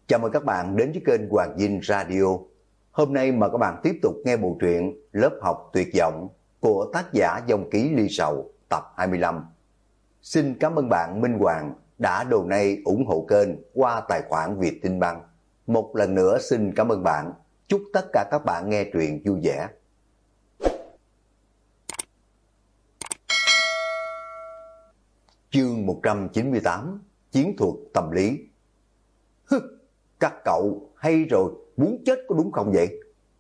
Chào mừng các bạn đến với kênh Hoàng Dinh Radio. Hôm nay mời các bạn tiếp tục nghe bộ truyện Lớp học tuyệt vọng của tác giả Dòng Ký Ly Sầu tập 25. Xin cảm ơn bạn Minh Hoàng đã donate ủng hộ kênh qua tài khoản Vietinbank. Một lần nữa xin cảm ơn bạn. Chúc tất cả các bạn nghe truyện vui vẻ. Chương 198: Chiến thuật tâm lý. Các cậu hay rồi, muốn chết có đúng không vậy?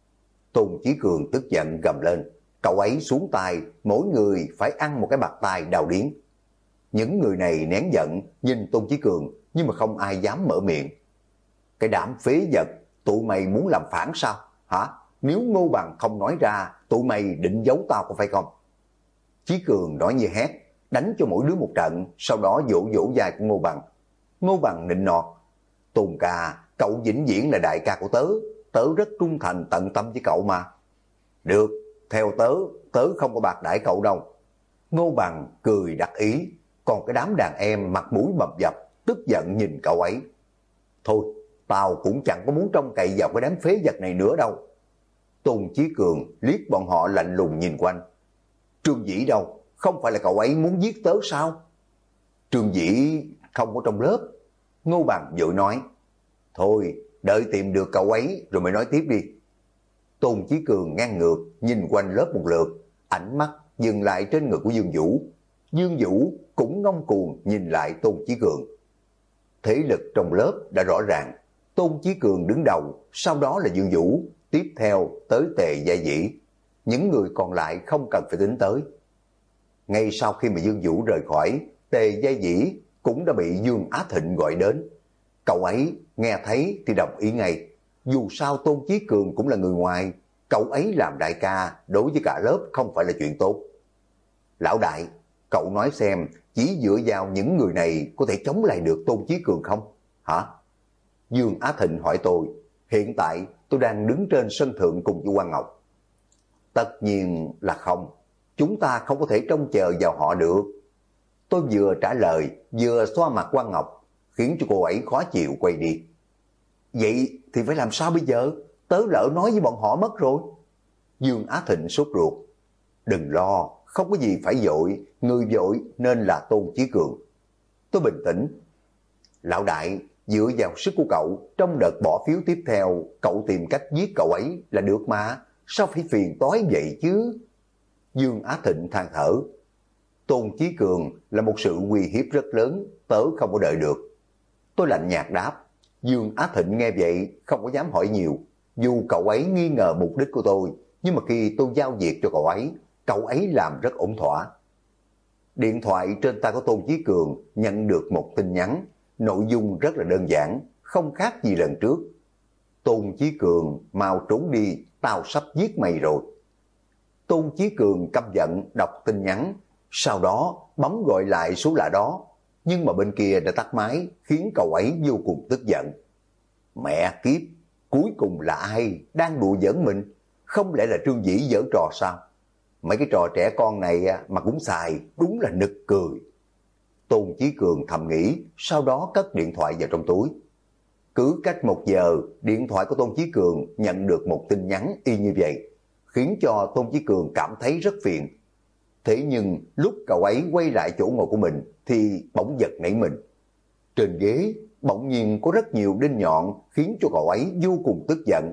Tôn Chí Cường tức giận gầm lên. Cậu ấy xuống tay, mỗi người phải ăn một cái bạt tai đau điếng. Những người này nén giận nhìn Tôn Chí Cường, nhưng mà không ai dám mở miệng. Cái đám phế vật, tụi mày muốn làm phản sao? Hả? Nếu Ngô Bằng không nói ra, tụi mày định giấu tao có phải không? Chí Cường nói như hét, đánh cho mỗi đứa một trận, sau đó vỗ vỗ vai của Ngô Bằng. Ngô Bằng nịnh nọt. Tôn ca, cậu vĩnh viễn là đại ca của tớ, tớ rất trung thành tận tâm với cậu mà. Được, theo tớ, tớ không có bạc đãi cậu đâu. Ngô Bằng cười đắc ý, còn cái đám đàn em mặt mũi bầm dập, tức giận nhìn cậu ấy. Thôi, tao cũng chẳng có muốn trông cậy vào cái đám phế vật này nữa đâu. Tôn Chí Cường liếc bọn họ lạnh lùng nhìn quanh. Trương Dĩ đâu, không phải là cậu ấy muốn giết tớ sao? Trương Dĩ không có trong lớp. Ngô Bằng vội nói. Thôi, đợi tìm được cậu ấy rồi mới nói tiếp đi. Tôn Chí Cường ngang ngược nhìn quanh lớp một lượt, ánh mắt dừng lại trên người của Dương Vũ. Dương Vũ cũng ngông cuồng nhìn lại Tôn Chí Cường. Thế lực trong lớp đã rõ ràng, Tôn Chí Cường đứng đầu, sau đó là Dương Vũ, tiếp theo tới Tề Gia Dĩ. Những người còn lại không cần phải tính tới. Ngay sau khi mà Dương Vũ rời khỏi, Tề Gia Dĩ cũng đã bị Dương Á Thịnh gọi đến. Cậu ấy nghe thấy thì đồng ý ngay. Dù sao Tôn Chí Cường cũng là người ngoài, cậu ấy làm đại ca đối với cả lớp không phải là chuyện tốt. Lão đại, cậu nói xem, chỉ dựa vào những người này có thể chống lại được Tôn Chí Cường không? Hả? Dương Á Thịnh hỏi tôi. Hiện tại tôi đang đứng trên sân thượng cùng với Quang Ngọc. Tất nhiên là không. Chúng ta không có thể trông chờ vào họ được. Tôi vừa trả lời, vừa xoa mặt Quang Ngọc, khiến cho cô ấy khó chịu quay đi. Vậy thì phải làm sao bây giờ? Tớ lỡ nói với bọn họ mất rồi. Dương Á Thịnh sốt ruột. Đừng lo, không có gì phải vội, người vội nên là Tôn Chí Cường. Tôi bình tĩnh. Lão đại, dựa vào sức của cậu, trong đợt bỏ phiếu tiếp theo, cậu tìm cách giết cậu ấy là được mà. Sao phải phiền toái vậy chứ? Dương Á Thịnh than thở. Tôn Chí Cường là một sự uy hiếp rất lớn, tớ không có đợi được. Tôi lạnh nhạt đáp. Dương Á Thịnh nghe vậy không có dám hỏi nhiều. Dù cậu ấy nghi ngờ mục đích của tôi, nhưng mà khi tôi giao việc cho cậu ấy làm rất ổn thỏa. Điện thoại trên tay của Tôn Chí Cường nhận được một tin nhắn, nội dung rất là đơn giản, không khác gì lần trước. Tôn Chí Cường, mau trốn đi, tao sắp giết mày rồi. Tôn Chí Cường căm giận đọc tin nhắn, sau đó bấm gọi lại số lạ đó, nhưng mà bên kia đã tắt máy, khiến cậu ấy vô cùng tức giận. Mẹ kiếp, cuối cùng là ai đang đùa giỡn mình? Không lẽ là Trương Dĩ giở trò sao? Mấy cái trò trẻ con này mà cũng xài, đúng là nực cười. Tôn Chí Cường thầm nghĩ, sau đó cất điện thoại vào trong túi. Cứ cách 1 giờ, điện thoại của Tôn Chí Cường nhận được một tin nhắn y như vậy, khiến cho Tôn Chí Cường cảm thấy rất phiền. Thế nhưng lúc cậu ấy quay lại chỗ ngồi của mình thì bỗng giật nảy mình. Trên ghế bỗng nhiên có rất nhiều đinh nhọn, khiến cho cậu ấy vô cùng tức giận.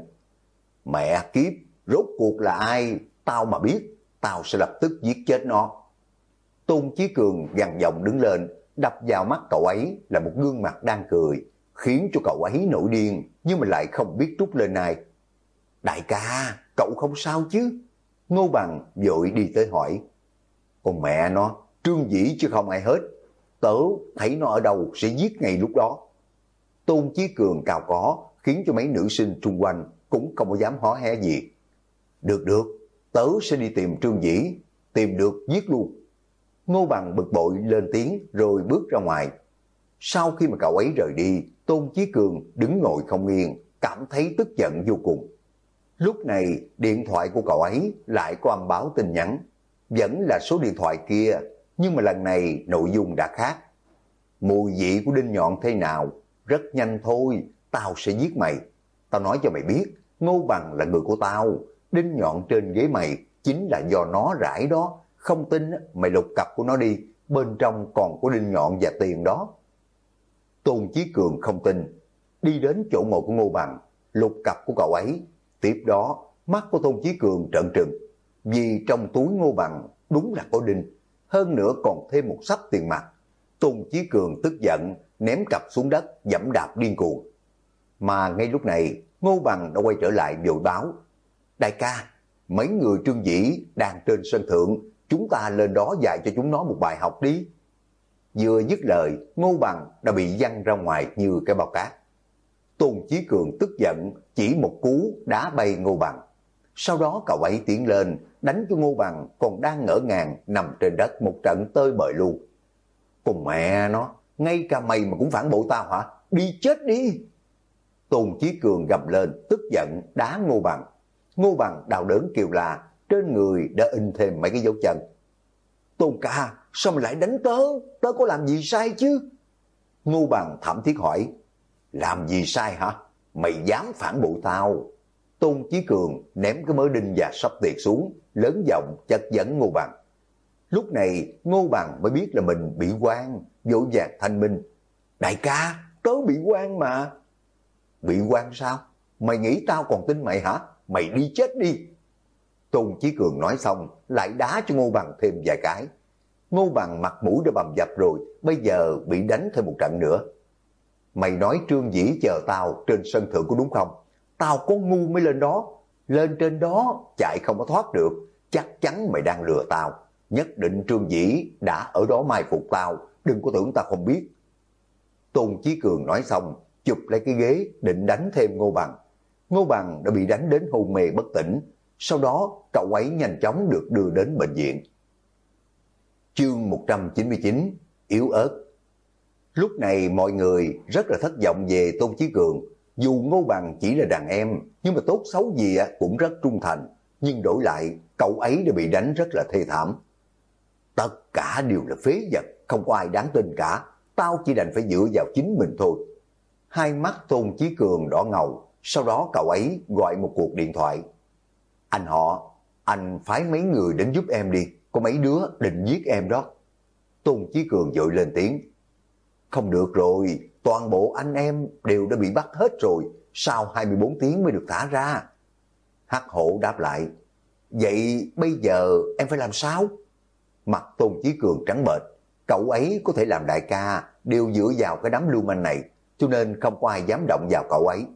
Mẹ kiếp, rốt cuộc là ai? Tao mà biết, tao sẽ lập tức giết chết nó. Tôn Chí Cường gằn giọng đứng lên, đập vào mắt cậu ấy là một gương mặt đang cười, khiến cho cậu ấy nổi điên, nhưng mà lại không biết trút lên ai. Đại ca, cậu không sao chứ? Ngô Bằng vội đi tới hỏi. Con mẹ nó, Trương Dĩ chứ không ai hết. Tớ thấy nó ở đâu sẽ giết ngay lúc đó. Tôn Chí Cường cao có, khiến cho mấy nữ sinh xung quanh cũng không có dám hó hé gì. Được được, tớ sẽ đi tìm Trương Dĩ, tìm được giết luôn. Ngô Bằng bực bội lên tiếng rồi bước ra ngoài. Sau khi mà cậu ấy rời đi, Tôn Chí Cường đứng ngồi không yên, cảm thấy tức giận vô cùng. Lúc này điện thoại của cậu ấy lại có âm báo tin nhắn. Vẫn là số điện thoại kia, nhưng mà lần này nội dung đã khác. Mùi vị của đinh nhọn thế nào? Rất nhanh thôi, tao sẽ giết mày. Tao nói cho mày biết, Ngô Bằng là người của tao, đinh nhọn trên ghế mày chính là do nó rải đó. Không tin mày lục cặp của nó đi, bên trong còn có đinh nhọn và tiền đó. Tôn Chí Cường không tin, đi đến chỗ ngồi của Ngô Bằng, lục cặp của cậu ấy. Tiếp đó, mắt của Tôn Chí Cường trợn trừng, vì trong túi Ngô Bằng đúng là có đinh, hơn nữa còn thêm một xấp tiền mặt. Tôn Chí Cường tức giận, ném cặp xuống đất, giẫm đạp điên cuồng. Mà ngay lúc này, Ngô Bằng đã quay trở lại vội báo, đại ca, mấy người Trương Dĩ đang trên sân thượng, chúng ta lên đó dạy cho chúng nó một bài học đi. Vừa dứt lời, Ngô Bằng đã bị văng ra ngoài như cái bao cát. Tôn Chí Cường tức giận, chỉ một cú đá bay Ngô Bằng. Sau đó cậu ấy tiến lên, đánh cho Ngô Bằng còn đang ngỡ ngàng nằm trên đất một trận tơi bời luôn. Cùng mẹ nó, ngay cả mày mà cũng phản bội tao hả? Đi chết đi! Tôn Chí Cường gầm lên, tức giận đá Ngô Bằng. Ngô Bằng đau đớn kêu la, trên người đã in thêm mấy cái dấu chân. Tôn ca, sao mày lại đánh tớ? Tớ có làm gì sai chứ? Ngô Bằng thảm thiết hỏi. Làm gì sai hả? Mày dám phản bội tao? Tôn Chí Cường ném cái mớ đinh và sắp tiệt xuống, lớn giọng chất vấn Ngô Bằng. Lúc này Ngô Bằng mới biết là mình bị oan, vội vàng thanh minh. Đại ca, tớ bị oan mà. Bị oan sao? Mày nghĩ tao còn tin mày hả? Mày đi chết đi! Tôn Chí Cường nói xong, lại đá cho Ngô Bằng thêm vài cái. Ngô Bằng mặt mũi đã bầm dập rồi, bây giờ bị đánh thêm một trận nữa. Mày nói Trương Dĩ chờ tao trên sân thượng có đúng không? Tao có ngu mới lên đó. Lên trên đó chạy không có thoát được. Chắc chắn mày đang lừa tao. Nhất định Trương Dĩ đã ở đó mai phục tao. Đừng có tưởng tao không biết. Tôn Chí Cường nói xong, chụp lấy cái ghế định đánh thêm Ngô Bằng. Ngô Bằng đã bị đánh đến hôn mê bất tỉnh. Sau đó cậu ấy nhanh chóng được đưa đến bệnh viện. Chương 199, yếu ớt. Lúc này mọi người rất là thất vọng về Tôn Chí Cường. Dù Ngô Bằng chỉ là đàn em, nhưng mà tốt xấu gì cũng rất trung thành. Nhưng đổi lại, cậu ấy đã bị đánh rất là thê thảm. Tất cả đều là phế vật, không có ai đáng tin cả. Tao chỉ đành phải dựa vào chính mình thôi. Hai mắt Tôn Chí Cường đỏ ngầu. Sau đó cậu ấy gọi một cuộc điện thoại. Anh họ, anh phái mấy người đến giúp em đi. Có mấy đứa định giết em đó. Tôn Chí Cường vội lên tiếng. Không được rồi, toàn bộ anh em đều đã bị bắt hết rồi. Sau 24 tiếng mới được thả ra. Hắc Hổ đáp lại. Vậy bây giờ em phải làm sao? Mặt Tôn Chí Cường trắng bệch. Cậu ấy có thể làm đại ca đều dựa vào cái đám lưu manh này, cho nên không có ai dám động vào cậu ấy.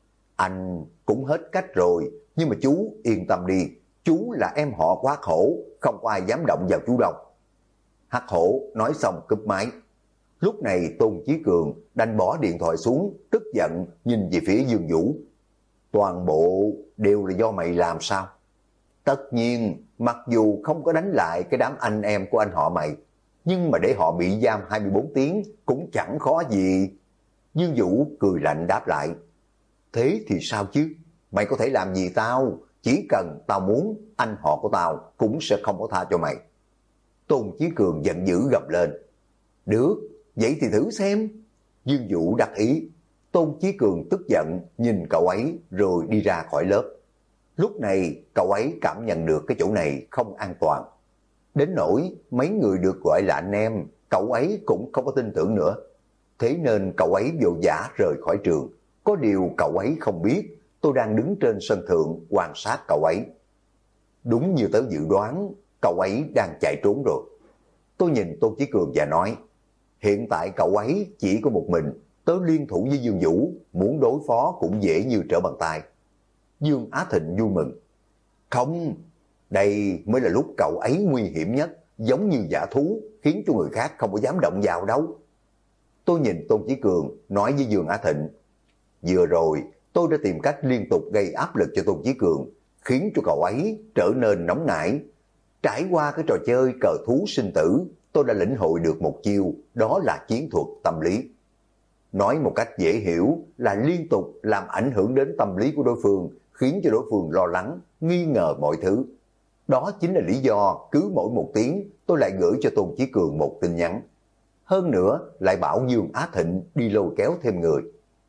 Anh cũng hết cách rồi, nhưng mà chú yên tâm đi. Chú là em họ của Hắc Hổ, không có ai dám động vào chú đâu. Hắc Hổ nói xong cúp máy. Lúc này Tôn Chí Cường đành bỏ điện thoại xuống, tức giận nhìn về phía Dương Vũ. Toàn bộ đều là do mày làm sao? Tất nhiên, mặc dù không có đánh lại cái đám anh em của anh họ mày, nhưng mà để họ bị giam 24 tiếng cũng chẳng khó gì. Dương Vũ cười lạnh đáp lại. Thế thì sao chứ? Mày có thể làm gì tao? Chỉ cần tao muốn, anh họ của tao cũng sẽ không có tha cho mày. Tôn Chí Cường giận dữ gầm lên. Được, vậy thì thử xem. Dương Vũ đắc ý. Tôn Chí Cường tức giận nhìn cậu ấy rồi đi ra khỏi lớp. Lúc này cậu ấy cảm nhận được cái chỗ này không an toàn. Đến nỗi mấy người được gọi là anh em, cậu ấy cũng không có tin tưởng nữa. Thế nên cậu ấy vội vã rời khỏi trường. Có điều cậu ấy không biết, tôi đang đứng trên sân thượng quan sát cậu ấy. Đúng như tớ dự đoán, cậu ấy đang chạy trốn rồi. Tôi nhìn Tôn Chí Cường và nói, hiện tại cậu ấy chỉ có một mình, tớ liên thủ với Dương Vũ, muốn đối phó cũng dễ như trở bàn tay. Dương Á Thịnh vui mừng. Không, đây mới là lúc cậu ấy nguy hiểm nhất, giống như dã thú, khiến cho người khác không có dám động vào đâu. Tôi nhìn Tôn Chí Cường nói với Dương Á Thịnh, vừa rồi tôi đã tìm cách liên tục gây áp lực cho Tôn Chí Cường, khiến cho cậu ấy trở nên nóng nảy. Trải qua cái trò chơi cờ thú sinh tử, tôi đã lĩnh hội được một chiêu, đó là chiến thuật tâm lý. Nói một cách dễ hiểu là liên tục làm ảnh hưởng đến tâm lý của đối phương, khiến cho đối phương lo lắng, nghi ngờ mọi thứ. Đó chính là lý do cứ mỗi một tiếng tôi lại gửi cho Tôn Chí Cường một tin nhắn. Hơn nữa lại bảo Dương Á Thịnh đi lôi kéo thêm người.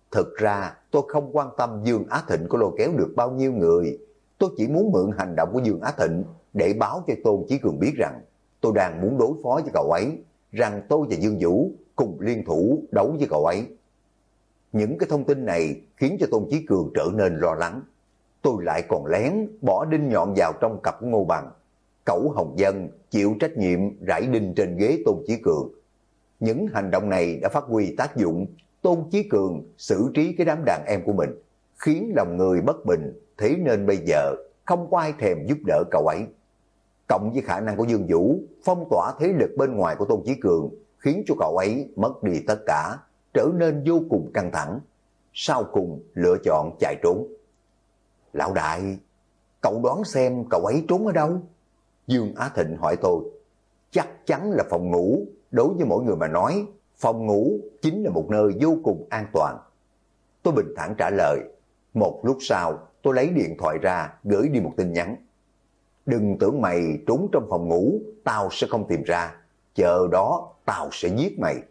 Thực ra tôi không quan tâm Dương Á Thịnh có lôi kéo được bao nhiêu người. Tôi chỉ muốn mượn hành động của Dương Á Thịnh để báo cho Tôn Chí Cường biết rằng tôi đang muốn đối phó với cậu ấy, rằng tôi và Dương Vũ cùng liên thủ đấu với cậu ấy. Những cái thông tin này khiến cho Tôn Chí Cường trở nên lo lắng. Tôi lại còn lén bỏ đinh nhọn vào trong cặp của Ngô Bằng. Cẩu Hồng Dân chịu trách nhiệm rải đinh trên ghế Tôn Chí Cường. Những hành động này đã phát huy tác dụng. Tôn Chí Cường xử trí cái đám đàn em của mình, khiến lòng người bất bình, thế nên bây giờ không có ai thèm giúp đỡ cậu ấy. Cộng với khả năng của Dương Vũ phong tỏa thế lực bên ngoài của Tôn Chí Cường, khiến cho cậu ấy mất đi tất cả, trở nên vô cùng căng thẳng. Sau cùng lựa chọn chạy trốn. Lão đại, cậu đoán xem cậu ấy trốn ở đâu? Dương Á Thịnh hỏi tôi. Chắc chắn là phòng ngủ. Đối với mỗi người mà nói, phòng ngủ chính là một nơi vô cùng an toàn. Tôi bình thản trả lời. Một lúc sau, tôi lấy điện thoại ra gửi đi một tin nhắn. Đừng tưởng mày trốn trong phòng ngủ, tao sẽ không tìm ra. Chờ đó, tao sẽ giết mày.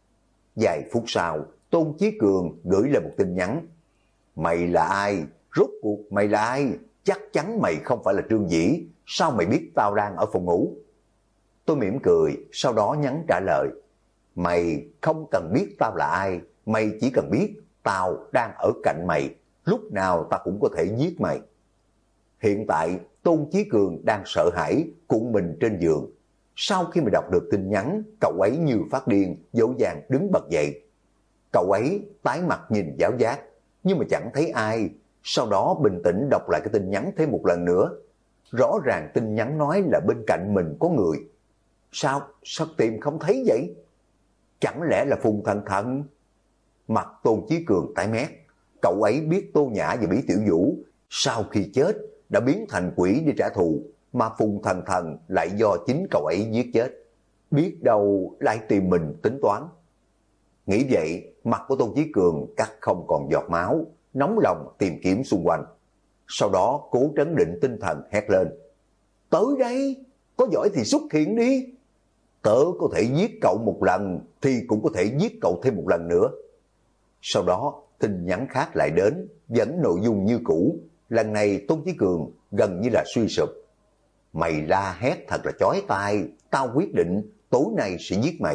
Vài phút sau, Tôn Chí Cường gửi lại một tin nhắn. Mày là ai? Rốt cuộc mày là ai? Chắc chắn mày không phải là Trương Dĩ. Sao mày biết tao đang ở phòng ngủ? Tôi mỉm cười, sau đó nhắn trả lời. Mày không cần biết tao là ai, mày chỉ cần biết tao đang ở cạnh mày, lúc nào tao cũng có thể giết mày. Hiện tại, Tôn Chí Cường đang sợ hãi, cuộn mình trên giường. Sau khi mà đọc được tin nhắn, cậu ấy như phát điên, dỗ dàng đứng bật dậy. Cậu ấy tái mặt nhìn giáo giác, nhưng mà chẳng thấy ai. Sau đó bình tĩnh đọc lại cái tin nhắn thêm một lần nữa. Rõ ràng tin nhắn nói là bên cạnh mình có người. Sao tìm không thấy vậy? Chẳng lẽ là Phùng Thần Thần? Mặt Tôn Chí Cường tái mét. Cậu ấy biết Tô Nhã và Bỉ Tiểu Vũ sau khi chết đã biến thành quỷ để trả thù, mà Phùng Thần Thần lại do chính cậu ấy giết chết. Biết đâu lại tìm mình tính toán. Nghĩ vậy, mặt của Tôn Chí Cường cắt không còn giọt máu, nóng lòng tìm kiếm xung quanh. Sau đó cố trấn định tinh thần hét lên. Tới đây, có giỏi thì xuất hiện đi. Tớ có thể giết cậu một lần thì cũng có thể giết cậu thêm một lần nữa. Sau đó tin nhắn khác lại đến, vẫn nội dung như cũ. Lần này Tôn Chí Cường gần như là suy sụp. Mày la hét thật là chói tai, tao quyết định tối nay sẽ giết mày.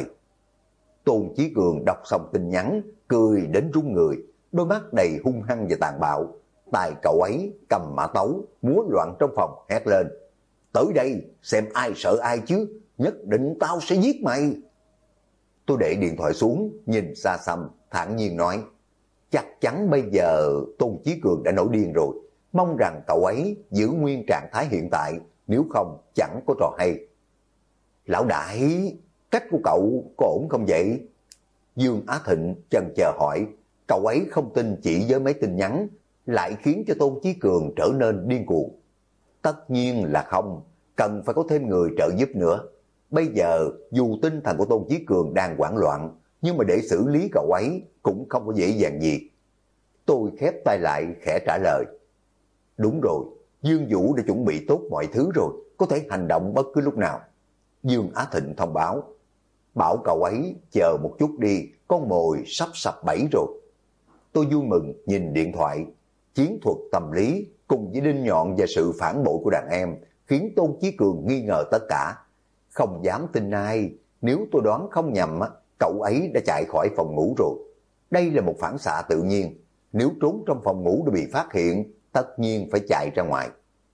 Tôn Chí Cường đọc xong tin nhắn, cười đến run người, đôi mắt đầy hung hăng và tàn bạo. Tài cậu ấy cầm mã tấu, múa loạn trong phòng hét lên. Tới đây, xem ai sợ ai chứ, nhất định tao sẽ giết mày. Tôi để điện thoại xuống, nhìn xa xăm, thản nhiên nói. Chắc chắn bây giờ Tôn Chí Cường đã nổi điên rồi. Mong rằng cậu ấy giữ nguyên trạng thái hiện tại, nếu không chẳng có trò hay. Lão đại, cách của cậu có ổn không vậy? Dương Á Thịnh chần chờ hỏi. Cậu ấy không tin chỉ với mấy tin nhắn lại khiến cho Tôn Chí Cường trở nên điên cuồng. Tất nhiên là không, cần phải có thêm người trợ giúp nữa. Bây giờ dù tinh thần của Tôn Chí Cường đang hoảng loạn, nhưng mà để xử lý cậu ấy cũng không có dễ dàng gì. Tôi khép tay lại khẽ trả lời. Đúng rồi, Dương Vũ đã chuẩn bị tốt mọi thứ rồi, có thể hành động bất cứ lúc nào. Dương Á Thịnh thông báo. Bảo cậu ấy chờ một chút đi, con mồi sắp sập bẫy rồi. Tôi vui mừng nhìn điện thoại. Chiến thuật tâm lý cùng với đinh nhọn và sự phản bội của đàn em khiến Tôn Chí Cường nghi ngờ tất cả. Không dám tin ai, nếu tôi đoán không nhầm, cậu ấy đã chạy khỏi phòng ngủ rồi. Đây là một phản xạ tự nhiên, nếu trốn trong phòng ngủ đã bị phát hiện, tất nhiên phải chạy ra ngoài.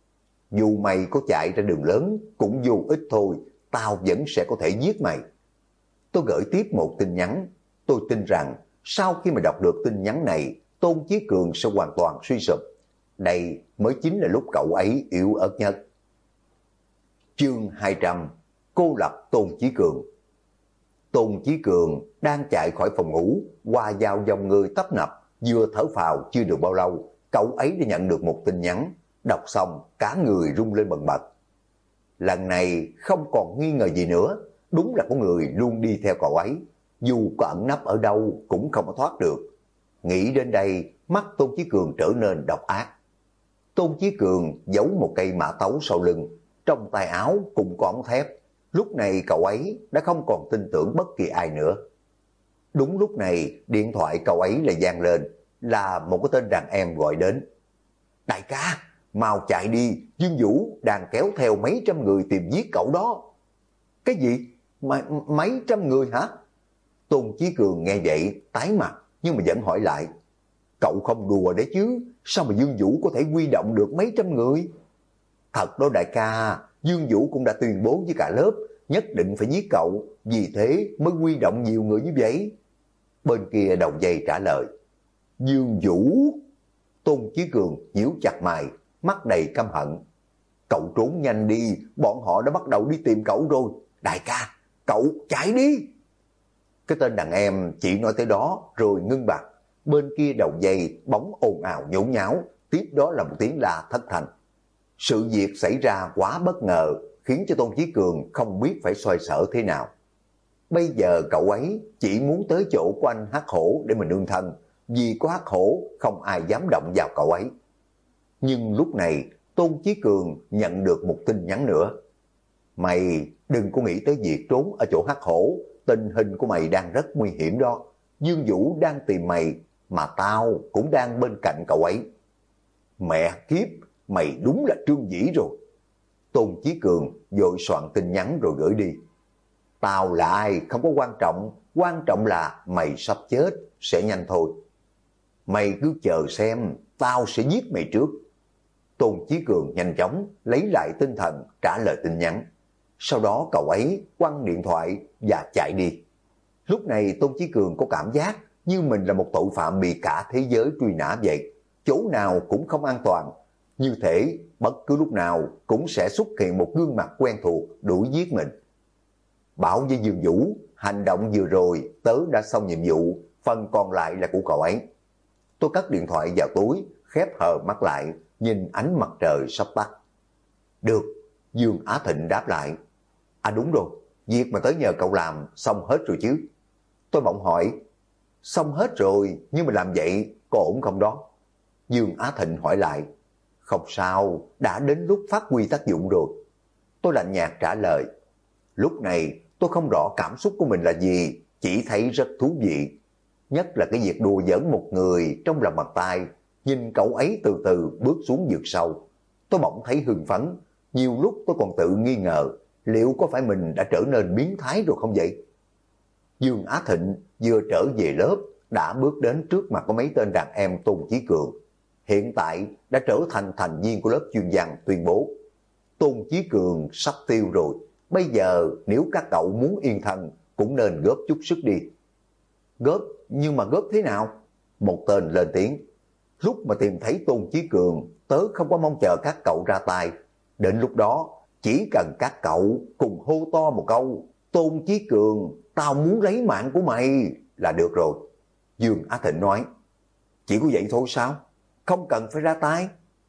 Dù mày có chạy ra đường lớn cũng vô ích thôi, tao vẫn sẽ có thể giết mày. Tôi gửi tiếp một tin nhắn. Tôi tin rằng sau khi mà đọc được tin nhắn này, Tôn Chí Cường sẽ hoàn toàn suy sụp. Đây mới chính là lúc cậu ấy yếu ớt nhất. Chương 200. Cô lập Tôn Chí Cường. Tôn Chí Cường đang chạy khỏi phòng ngủ, qua vào dòng người tấp nập, vừa thở phào chưa được bao lâu, cậu ấy đã nhận được một tin nhắn. Đọc xong cả người rung lên bần bật. Lần này không còn nghi ngờ gì nữa, đúng là có người luôn đi theo cậu ấy, dù có ẩn nấp ở đâu cũng không có thoát được. Nghĩ đến đây, mắt Tôn Chí Cường trở nên độc ác. Tôn Chí Cường giấu một cây mã tấu sau lưng, trong tay áo cũng có ống thép. Lúc này cậu ấy đã không còn tin tưởng bất kỳ ai nữa. Đúng lúc này, điện thoại cậu ấy lại vang lên. là một cái tên đàn em gọi đến. Đại ca, mau chạy đi, Dương Vũ đang kéo theo mấy trăm người tìm giết cậu đó. Cái gì? Mấy trăm người hả? Tôn Chí Cường nghe vậy, tái mặt, nhưng mà vẫn hỏi lại. Cậu không đùa đấy chứ, sao mà Dương Vũ có thể huy động được mấy trăm người? Thật đó đại ca, Dương Vũ cũng đã tuyên bố với cả lớp, nhất định phải giết cậu, vì thế mới huy động nhiều người như vậy. Bên kia đầu dây trả lời. Dương Vũ? Tôn Chí Cường nhíu chặt mày, mắt đầy căm hận. Cậu trốn nhanh đi, bọn họ đã bắt đầu đi tìm cậu rồi. Đại ca, cậu chạy đi. Cái tên đàn em chỉ nói tới đó rồi ngưng bặt. Bên kia đầu dây bóng ồn ào nhốn nháo, tiếp đó là một tiếng la thất thanh. Sự việc xảy ra quá bất ngờ, khiến cho Tôn Chí Cường không biết phải xoay sở thế nào. Bây giờ cậu ấy chỉ muốn tới chỗ của anh Hắc Hổ để mình nương thân, vì có Hắc Hổ không ai dám động vào cậu ấy. Nhưng lúc này Tôn Chí Cường nhận được một tin nhắn nữa. Mày đừng có nghĩ tới việc trốn ở chỗ Hắc Hổ, tình hình của mày đang rất nguy hiểm đó. Dương Vũ đang tìm mày, mà tao cũng đang bên cạnh cậu ấy. Mẹ kiếp, mày đúng là Trương Dĩ rồi. Tôn Chí Cường vội soạn tin nhắn rồi gửi đi. Tao là ai không có quan trọng là mày sắp chết, sẽ nhanh thôi. Mày cứ chờ xem, tao sẽ giết mày trước. Tôn Chí Cường nhanh chóng lấy lại tinh thần trả lời tin nhắn. Sau đó cậu ấy quăng điện thoại và chạy đi. Lúc này Tôn Chí Cường có cảm giác như mình là một tội phạm bị cả thế giới truy nã vậy. Chỗ nào cũng không an toàn. Như thể bất cứ lúc nào cũng sẽ xuất hiện một gương mặt quen thuộc đuổi giết mình. Bảo với Dương Vũ, hành động vừa rồi tớ đã xong nhiệm vụ, phần còn lại là của cậu ấy. Tôi cất điện thoại vào túi, khép hờ mắt lại, nhìn ánh mặt trời sắp tắt. Được, Dương Á Thịnh đáp lại. À đúng rồi, việc mà tới nhờ cậu làm xong hết rồi chứ? Tôi bỗng hỏi. Xong hết rồi, nhưng mà làm vậy có ổn không đó? Dương Á Thịnh hỏi lại. Không sao, đã đến lúc phát huy tác dụng rồi. Tôi lạnh nhạt trả lời. Lúc này tôi không rõ cảm xúc của mình là gì, chỉ thấy rất thú vị. Nhất là cái việc đùa giỡn một người trong lòng bàn tay, nhìn cậu ấy từ từ bước xuống vực sâu. Tôi bỗng thấy hưng phấn, nhiều lúc tôi còn tự nghi ngờ, liệu có phải mình đã trở nên biến thái rồi không vậy? Dương Á Thịnh vừa trở về lớp, đã bước đến trước mặt của mấy tên đàn em Tôn Chí Cường. Hiện tại đã trở thành thành viên của lớp chuyên văn, tuyên bố. Tôn Chí Cường sắp tiêu rồi, bây giờ nếu các cậu muốn yên thân, cũng nên góp chút sức đi. Góp, nhưng mà góp thế nào? Một tên lên tiếng. Lúc mà tìm thấy Tôn Chí Cường, tớ không có mong chờ các cậu ra tay. Đến lúc đó, chỉ cần các cậu cùng hô to một câu, Tôn Chí Cường, tao muốn lấy mạng của mày là được rồi. Dương Á Thịnh nói. Chỉ có vậy thôi sao? Không cần phải ra tay.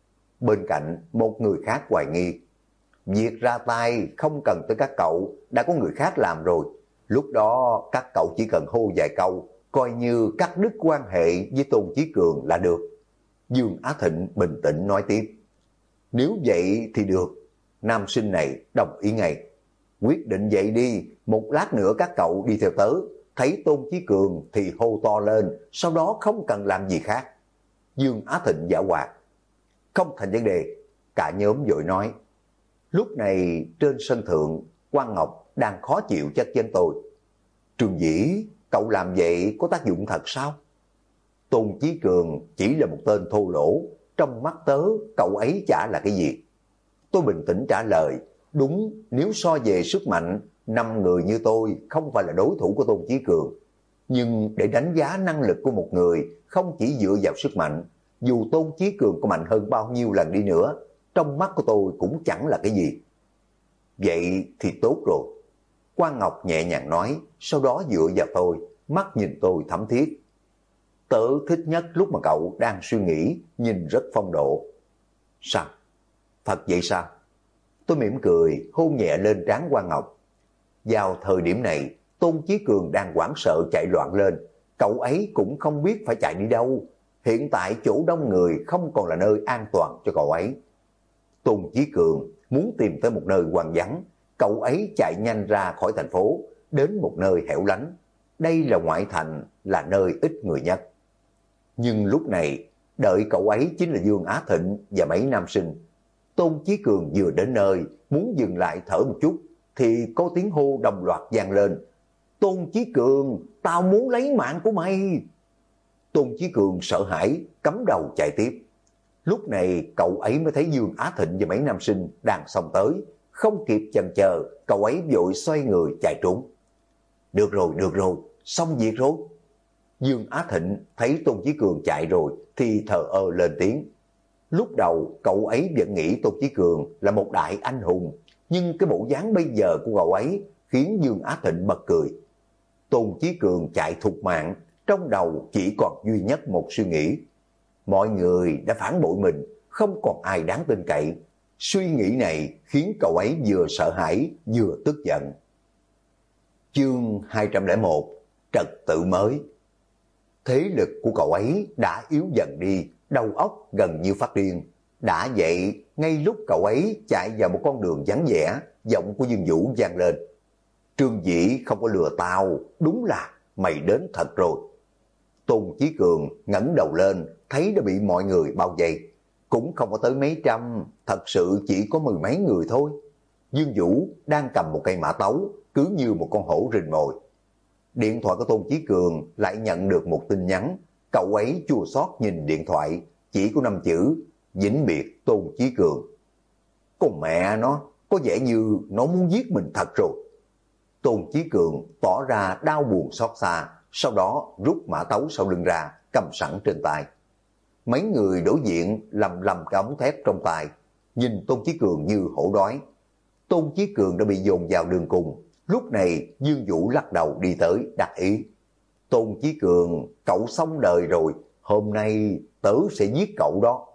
Bên cạnh một người khác hoài nghi. Việc ra tay không cần tới các cậu, đã có người khác làm rồi. Lúc đó các cậu chỉ cần hô vài câu, coi như cắt đứt quan hệ với Tôn Chí Cường là được. Dương Á Thịnh bình tĩnh nói tiếp. Nếu vậy thì được. Nam sinh này đồng ý ngay. Quyết định vậy đi, một lát nữa các cậu đi theo tớ, thấy Tôn Chí Cường thì hô to lên, sau đó không cần làm gì khác. Dương Á Thịnh giảo hoạt. Không thành vấn đề, cả nhóm vội nói. Lúc này trên sân thượng, Quang Ngọc đang khó chịu chất vấn tôi. Trương Dĩ, cậu làm vậy có tác dụng thật sao? Tôn Chí Cường chỉ là một tên thô lỗ, trong mắt tớ cậu ấy chả là cái gì. Tôi bình tĩnh trả lời, đúng, nếu so về sức mạnh, 5 người như tôi không phải là đối thủ của Tôn Chí Cường. Nhưng để đánh giá năng lực của một người không chỉ dựa vào sức mạnh, dù Tôn Chí Cường có mạnh hơn bao nhiêu lần đi nữa, trong mắt của tôi cũng chẳng là cái gì. Vậy thì tốt rồi. Quang Ngọc nhẹ nhàng nói, sau đó dựa vào tôi, mắt nhìn tôi thấm thiết. Tớ thích nhất lúc mà cậu đang suy nghĩ, nhìn rất phong độ. Sao? Thật vậy sao? Tôi mỉm cười, hôn nhẹ lên trán Quang Ngọc. Vào thời điểm này, Tôn Chí Cường đang hoảng sợ chạy loạn lên. Cậu ấy cũng không biết phải chạy đi đâu. Hiện tại chỗ đông người không còn là nơi an toàn cho cậu ấy. Tôn Chí Cường muốn tìm tới một nơi hoang vắng. Cậu ấy chạy nhanh ra khỏi thành phố, đến một nơi hẻo lánh. Đây là ngoại thành, là nơi ít người nhất. Nhưng lúc này, đợi cậu ấy chính là Dương Á Thịnh và mấy nam sinh. Tôn Chí Cường vừa đến nơi, muốn dừng lại thở một chút, thì có tiếng hô đồng loạt vang lên. Tôn Chí Cường, tao muốn lấy mạng của mày. Tôn Chí Cường sợ hãi, cắm đầu chạy tiếp. Lúc này cậu ấy mới thấy Dương Á Thịnh và mấy nam sinh đang xông tới. Không kịp chần chờ, cậu ấy vội xoay người chạy trốn. Được rồi, xong việc rồi. Dương Á Thịnh thấy Tôn Chí Cường chạy rồi thì thờ ơ lên tiếng. Lúc đầu cậu ấy vẫn nghĩ Tôn Chí Cường là một đại anh hùng, nhưng cái bộ dáng bây giờ của cậu ấy khiến Dương Á Thịnh bật cười. Tôn Chí Cường chạy thục mạng, trong đầu chỉ còn duy nhất một suy nghĩ. Mọi người đã phản bội mình, không còn ai đáng tin cậy. Suy nghĩ này khiến cậu ấy vừa sợ hãi vừa tức giận. Chương 201: Trật tự mới. Thế lực của cậu ấy đã yếu dần đi, đầu óc gần như phát điên. Đã vậy, ngay lúc cậu ấy chạy vào một con đường vắng vẻ, giọng của Dương Vũ vang lên. Trương Dĩ không có lừa tao, đúng là mày đến thật rồi. Tôn Chí Cường ngẩng đầu lên, thấy đã bị mọi người bao vây. Cũng không có tới mấy trăm, thật sự chỉ có mười mấy người thôi. Dương Vũ đang cầm một cây mã tấu, cứ như một con hổ rình mồi. Điện thoại của Tôn Chí Cường lại nhận được một tin nhắn. Cậu ấy chua xót nhìn điện thoại, chỉ có 5 chữ: vĩnh biệt Tôn Chí Cường. Con mẹ nó, có vẻ như nó muốn giết mình thật rồi. Tôn Chí Cường tỏ ra đau buồn xót xa, sau đó rút mã tấu sau lưng ra, cầm sẵn trên tay. Mấy người đối diện lầm cái ống thép trong tay, nhìn Tôn Chí Cường như hổ đói. Tôn Chí Cường đã bị dồn vào đường cùng. Lúc này Dương Vũ lắc đầu đi tới đặt ý. Tôn Chí Cường, cậu xong đời rồi, hôm nay Tử sẽ giết cậu đó.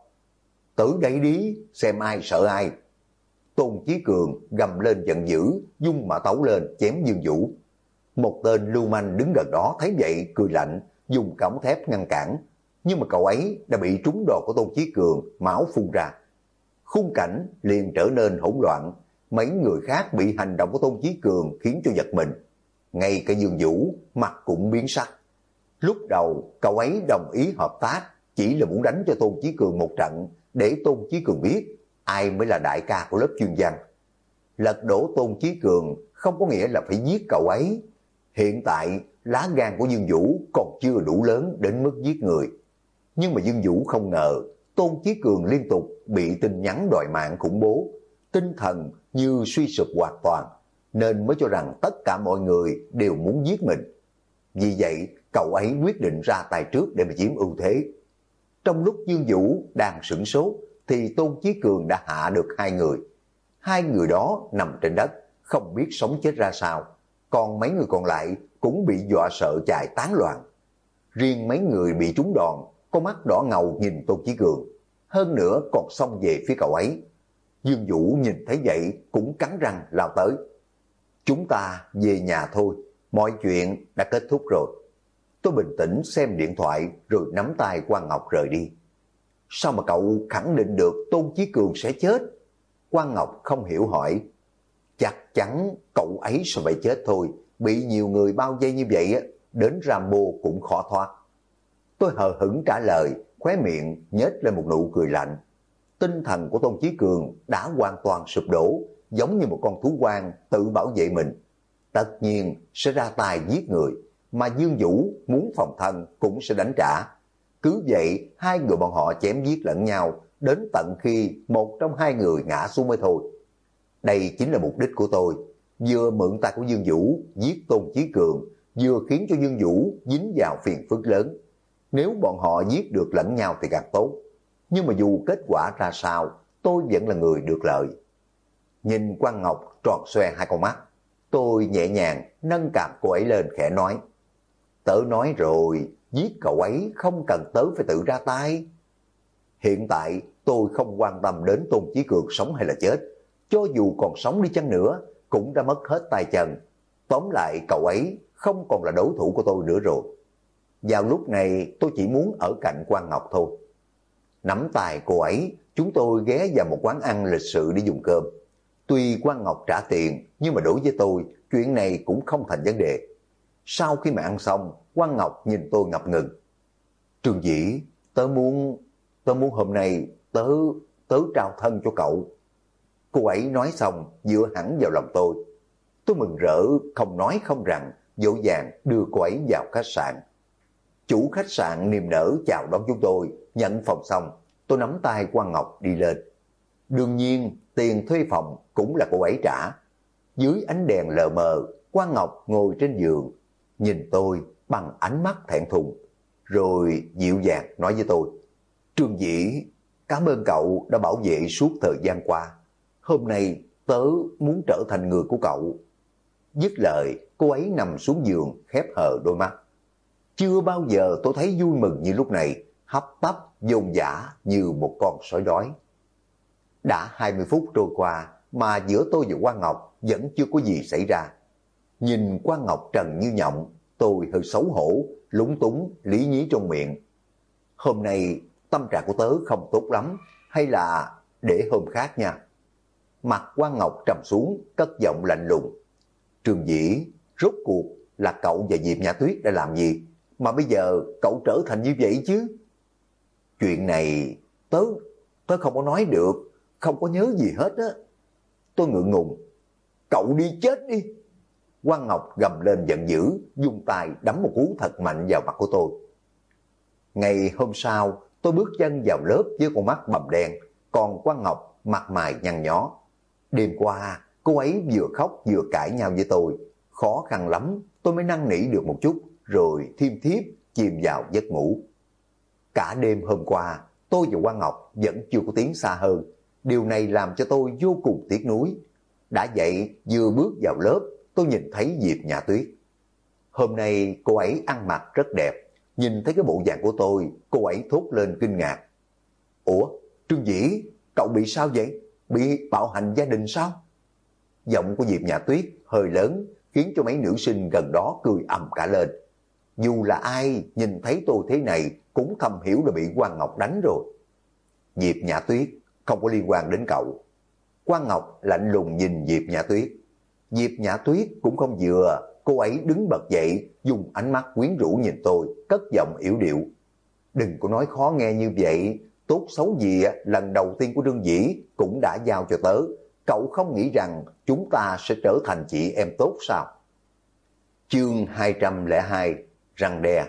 Tử đây đi, xem ai sợ ai. Tôn Chí Cường gầm lên giận dữ, dung mã tấu lên chém Dương Vũ. Một tên lưu manh đứng gần đó thấy vậy cười lạnh, dùng cổng thép ngăn cản. Nhưng mà cậu ấy đã bị trúng đòn của Tôn Chí Cường, máu phun ra. Khung cảnh liền trở nên hỗn loạn. Mấy người khác bị hành động của Tôn Chí Cường khiến cho giật mình. Ngay cả Dương Vũ mặt cũng biến sắc. Lúc đầu cậu ấy đồng ý hợp tác, chỉ là muốn đánh cho Tôn Chí Cường một trận, để Tôn Chí Cường biết ai mới là đại ca của lớp chuyên văn. Lật đổ Tôn Chí Cường không có nghĩa là phải giết cậu ấy. Hiện tại lá gan của Dương Vũ còn chưa đủ lớn đến mức giết người. Nhưng mà Dương Vũ không ngờ Tôn Chí Cường liên tục bị tin nhắn đòi mạng khủng bố, tinh thần như suy sụp hoàn toàn, nên mới cho rằng tất cả mọi người đều muốn giết mình. Vì vậy cậu ấy quyết định ra tay trước để mà chiếm ưu thế. Trong lúc Dương Vũ đang sửng sốt thì Tôn Chí Cường đã hạ được 2 người. 2 người đó nằm trên đất, không biết sống chết ra sao. Còn mấy người còn lại cũng bị dọa sợ chạy tán loạn. Riêng mấy người bị trúng đòn có mắt đỏ ngầu nhìn Tôn Chí Cường, hơn nữa còn xông về phía cậu ấy. Dương Vũ nhìn thấy vậy cũng cắn răng lao tới. Chúng ta về nhà thôi, mọi chuyện đã kết thúc rồi. Tôi bình tĩnh xem điện thoại rồi nắm tay Quang Ngọc rời đi. Sao mà cậu khẳng định được Tôn Chí Cường sẽ chết? Quang Ngọc không hiểu hỏi. Chắc chắn cậu ấy sẽ phải chết thôi, bị nhiều người bao vây như vậy đến Rambo cũng khó thoát. Tôi hờ hững trả lời, khóe miệng nhếch lên một nụ cười lạnh. Tinh thần của Tôn Chí Cường đã hoàn toàn sụp đổ, giống như một con thú hoang tự bảo vệ mình. Tất nhiên sẽ ra tay giết người, mà Dương Vũ muốn phòng thân cũng sẽ đánh trả. Cứ vậy 2 người bọn họ chém giết lẫn nhau, đến tận khi một trong 2 người ngã xuống mới thôi. Đây chính là mục đích của tôi, vừa mượn tay của Dương Vũ giết Tôn Chí Cường, vừa khiến cho Dương Vũ dính vào phiền phức lớn. Nếu bọn họ giết được lẫn nhau thì càng tốt. Nhưng mà dù kết quả ra sao, tôi vẫn là người được lợi. Nhìn Quang Ngọc tròn xoe 2 con mắt, tôi nhẹ nhàng nâng cằm cô ấy lên khẽ nói. Tớ nói rồi, giết cậu ấy không cần tớ phải tự ra tay. Hiện tại tôi không quan tâm đến Tôn Chí Cường sống hay là chết. Cho dù còn sống đi chăng nữa, cũng đã mất hết tay chân. Tóm lại cậu ấy không còn là đối thủ của tôi nữa rồi. Vào lúc này tôi chỉ muốn ở cạnh Quang Ngọc thôi. Nắm tay cô ấy, chúng tôi ghé vào một quán ăn lịch sự để dùng cơm. Tuy Quang Ngọc trả tiền, nhưng mà đối với tôi, chuyện này cũng không thành vấn đề. Sau khi mà ăn xong, Quang Ngọc nhìn tôi ngập ngừng. Trương Dĩ, tớ muốn hôm nay tớ trao thân cho cậu. Cô ấy nói xong dựa hẳn vào lòng tôi. Tôi mừng rỡ không nói không rằng, dỗ dàng đưa cô ấy vào khách sạn. Chủ khách sạn niềm nở chào đón chúng tôi, nhận phòng xong, tôi nắm tay Quang Ngọc đi lên. Đương nhiên, tiền thuê phòng cũng là cô ấy trả. Dưới ánh đèn lờ mờ, Quang Ngọc ngồi trên giường, nhìn tôi bằng ánh mắt thẹn thùng, rồi dịu dàng nói với tôi, Trương Dĩ, cảm ơn cậu đã bảo vệ suốt thời gian qua. Hôm nay tớ muốn trở thành người của cậu. Dứt lời, cô ấy nằm xuống giường, khép hờ đôi mắt. Chưa bao giờ tôi thấy vui mừng như lúc này, hấp tấp, dồn dã như một con sói đói. Đã 20 phút trôi qua mà giữa tôi và Quang Ngọc vẫn chưa có gì xảy ra. Nhìn Quang Ngọc trần như nhộng, tôi hơi xấu hổ, lúng túng, lý nhí trong miệng. Hôm nay tâm trạng của tớ không tốt lắm, hay là để hôm khác nha. Mặt Quang Ngọc trầm xuống, cất giọng lạnh lùng. Trương Dĩ, rốt cuộc là cậu và Diệp Nhã Tuyết đã làm gì mà bây giờ cậu trở thành như vậy chứ? Chuyện này tớ không có nói được, không có nhớ gì hết á. Tôi ngượng ngùng. Cậu đi chết đi. Quang Ngọc gầm lên giận dữ, dùng tay đấm một cú thật mạnh vào mặt của tôi. Ngày hôm sau, tôi bước chân vào lớp với con mắt bầm đen, còn Quang Ngọc mặt mày nhăn nhó. Đêm qua, cô ấy vừa khóc vừa cãi nhau với tôi. Khó khăn lắm, tôi mới năn nỉ được một chút, rồi thiêm thiếp chìm vào giấc ngủ. Cả đêm hôm qua, tôi và Quang Ngọc vẫn chưa có tiến xa hơn. Điều này làm cho tôi vô cùng tiếc nuối. Đã vậy, vừa bước vào lớp, tôi nhìn thấy Diệp Nhã Tuyết. Hôm nay cô ấy ăn mặc rất đẹp. Nhìn thấy cái bộ dạng của tôi, cô ấy thốt lên kinh ngạc. Ủa, Trương Dĩ, cậu bị sao vậy? Bị bạo hành gia đình sao? Giọng của Diệp Nhã Tuyết hơi lớn, khiến cho mấy nữ sinh gần đó cười ầm cả lên. Dù là ai nhìn thấy tôi thế này cũng thầm hiểu là bị Quang Ngọc đánh rồi. Diệp Nhã Tuyết không có liên quan đến cậu. Quang Ngọc lạnh lùng nhìn Diệp Nhã Tuyết. Diệp Nhã Tuyết cũng không vừa, cô ấy đứng bật dậy, dùng ánh mắt quyến rũ nhìn tôi, cất giọng yểu điệu. Đừng có nói khó nghe như vậy, tốt xấu gì lần đầu tiên của Trương Dĩ cũng đã giao cho tớ. Cậu không nghĩ rằng chúng ta sẽ trở thành chị em tốt sao? Chương 202, răng đe.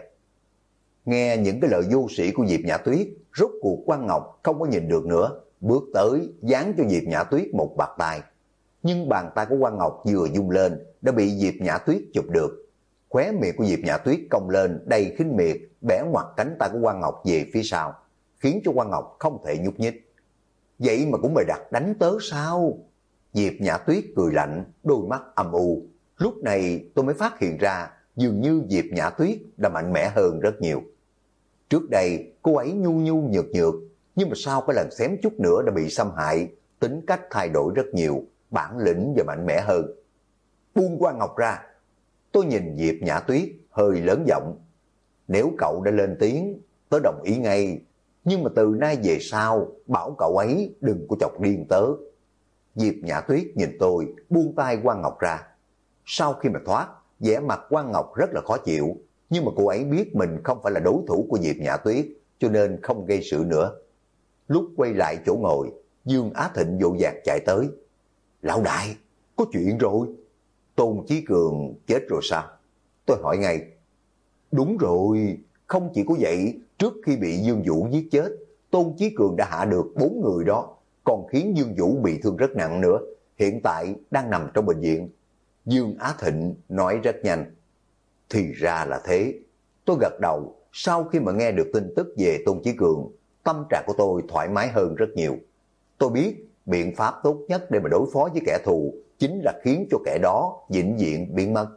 Nghe những cái lời vô sĩ của Diệp Nhã Tuyết, rốt cuộc Quang Ngọc không có nhìn được nữa, bước tới giáng cho Diệp Nhã Tuyết một bạt tay. Nhưng bàn tay của Quang Ngọc vừa dung lên đã bị Diệp Nhã Tuyết chụp được. Khóe miệng của Diệp Nhã Tuyết cong lên đầy khinh miệt, bẻ ngoặt cánh tay của Quang Ngọc về phía sau, khiến cho Quang Ngọc không thể nhúc nhích. Vậy mà cũng bày đặt đánh tớ sao? Diệp Nhã Tuyết cười lạnh, đôi mắt âm u. Lúc này tôi mới phát hiện ra dường như Diệp Nhã Tuyết đã mạnh mẽ hơn rất nhiều. Trước đây cô ấy nhu nhu nhược nhược, nhưng mà sau cái lần xém chút nữa đã bị xâm hại, tính cách thay đổi rất nhiều, bản lĩnh và mạnh mẽ hơn. Buông Quang Ngọc ra. Tôi nhìn Diệp Nhã Tuyết hơi lớn giọng. Nếu cậu đã lên tiếng, tớ đồng ý ngay, nhưng mà từ nay về sau bảo cậu ấy đừng có chọc điên tớ. Diệp Nhã Tuyết nhìn tôi, buông tay Quang Ngọc ra. Sau khi mà thoát, vẻ mặt Quang Ngọc rất là khó chịu, nhưng mà cô ấy biết mình không phải là đối thủ của Diệp Nhã Tuyết, cho nên không gây sự nữa. Lúc quay lại chỗ ngồi, Dương Á Thịnh vội vàng chạy tới. Lão đại, có chuyện rồi. Tôn Chí Cường chết rồi sao? Tôi hỏi ngay. Đúng rồi, không chỉ có vậy, trước khi bị Dương Vũ giết chết, Tôn Chí Cường đã hạ được 4 người đó, còn khiến Dương Vũ bị thương rất nặng nữa, hiện tại đang nằm trong bệnh viện. Dương Á Thịnh nói rất nhanh. Thì ra là thế. Tôi gật đầu, sau khi mà nghe được tin tức về Tôn Chí Cường, tâm trạng của tôi thoải mái hơn rất nhiều. Tôi biết biện pháp tốt nhất để mà đối phó với kẻ thù chính là khiến cho kẻ đó vĩnh viễn biến mất.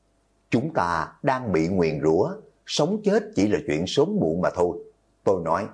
Chúng ta đang bị nguyền rủa, sống chết chỉ là chuyện sớm muộn mà thôi. Tôi nói,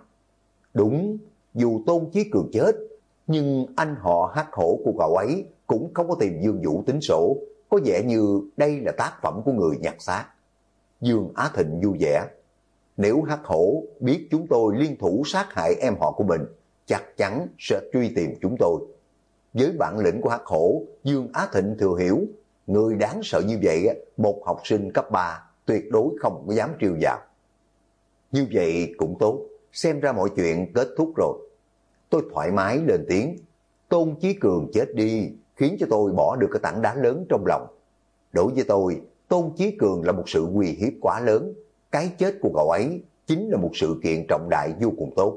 đúng, dù Tôn Chí Cường chết, nhưng anh họ Hắc Hổ của cậu ấy cũng không có tìm Dương Vũ tính sổ, có vẻ như đây là tác phẩm của người nhặt xác. Dương Á Thịnh vui vẻ. Nếu Hắc Hổ biết chúng tôi liên thủ sát hại em họ của mình, chắc chắn sẽ truy tìm chúng tôi. Với bản lĩnh của Hắc Hổ, Dương Á Thịnh thừa hiểu, người đáng sợ như vậy, một học sinh cấp 3 tuyệt đối không có dám trêu vào. Như vậy cũng tốt, xem ra mọi chuyện kết thúc rồi. Tôi thoải mái lên tiếng. Tôn Chí Cường chết đi khiến cho tôi bỏ được cái tảng đá lớn trong lòng. Đối với tôi, Tôn Chí Cường là một sự uy hiếp quá lớn. Cái chết của cậu ấy chính là một sự kiện trọng đại vô cùng tốt.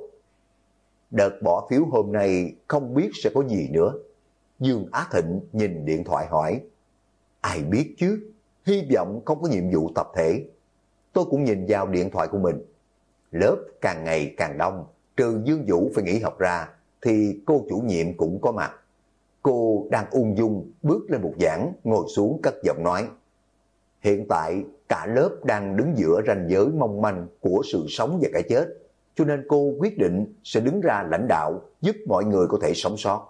Đợt bỏ phiếu hôm nay không biết sẽ có gì nữa. Dương Á Thịnh nhìn điện thoại hỏi. Ai biết chứ, hy vọng không có nhiệm vụ tập thể. Tôi cũng nhìn vào điện thoại của mình. Lớp càng ngày càng đông, trừ Dương Vũ phải nghỉ học ra, thì cô chủ nhiệm cũng có mặt. Cô đang ung dung bước lên bục giảng, ngồi xuống cất giọng nói. Hiện tại cả lớp đang đứng giữa ranh giới mong manh của sự sống và cái chết, cho nên cô quyết định sẽ đứng ra lãnh đạo giúp mọi người có thể sống sót.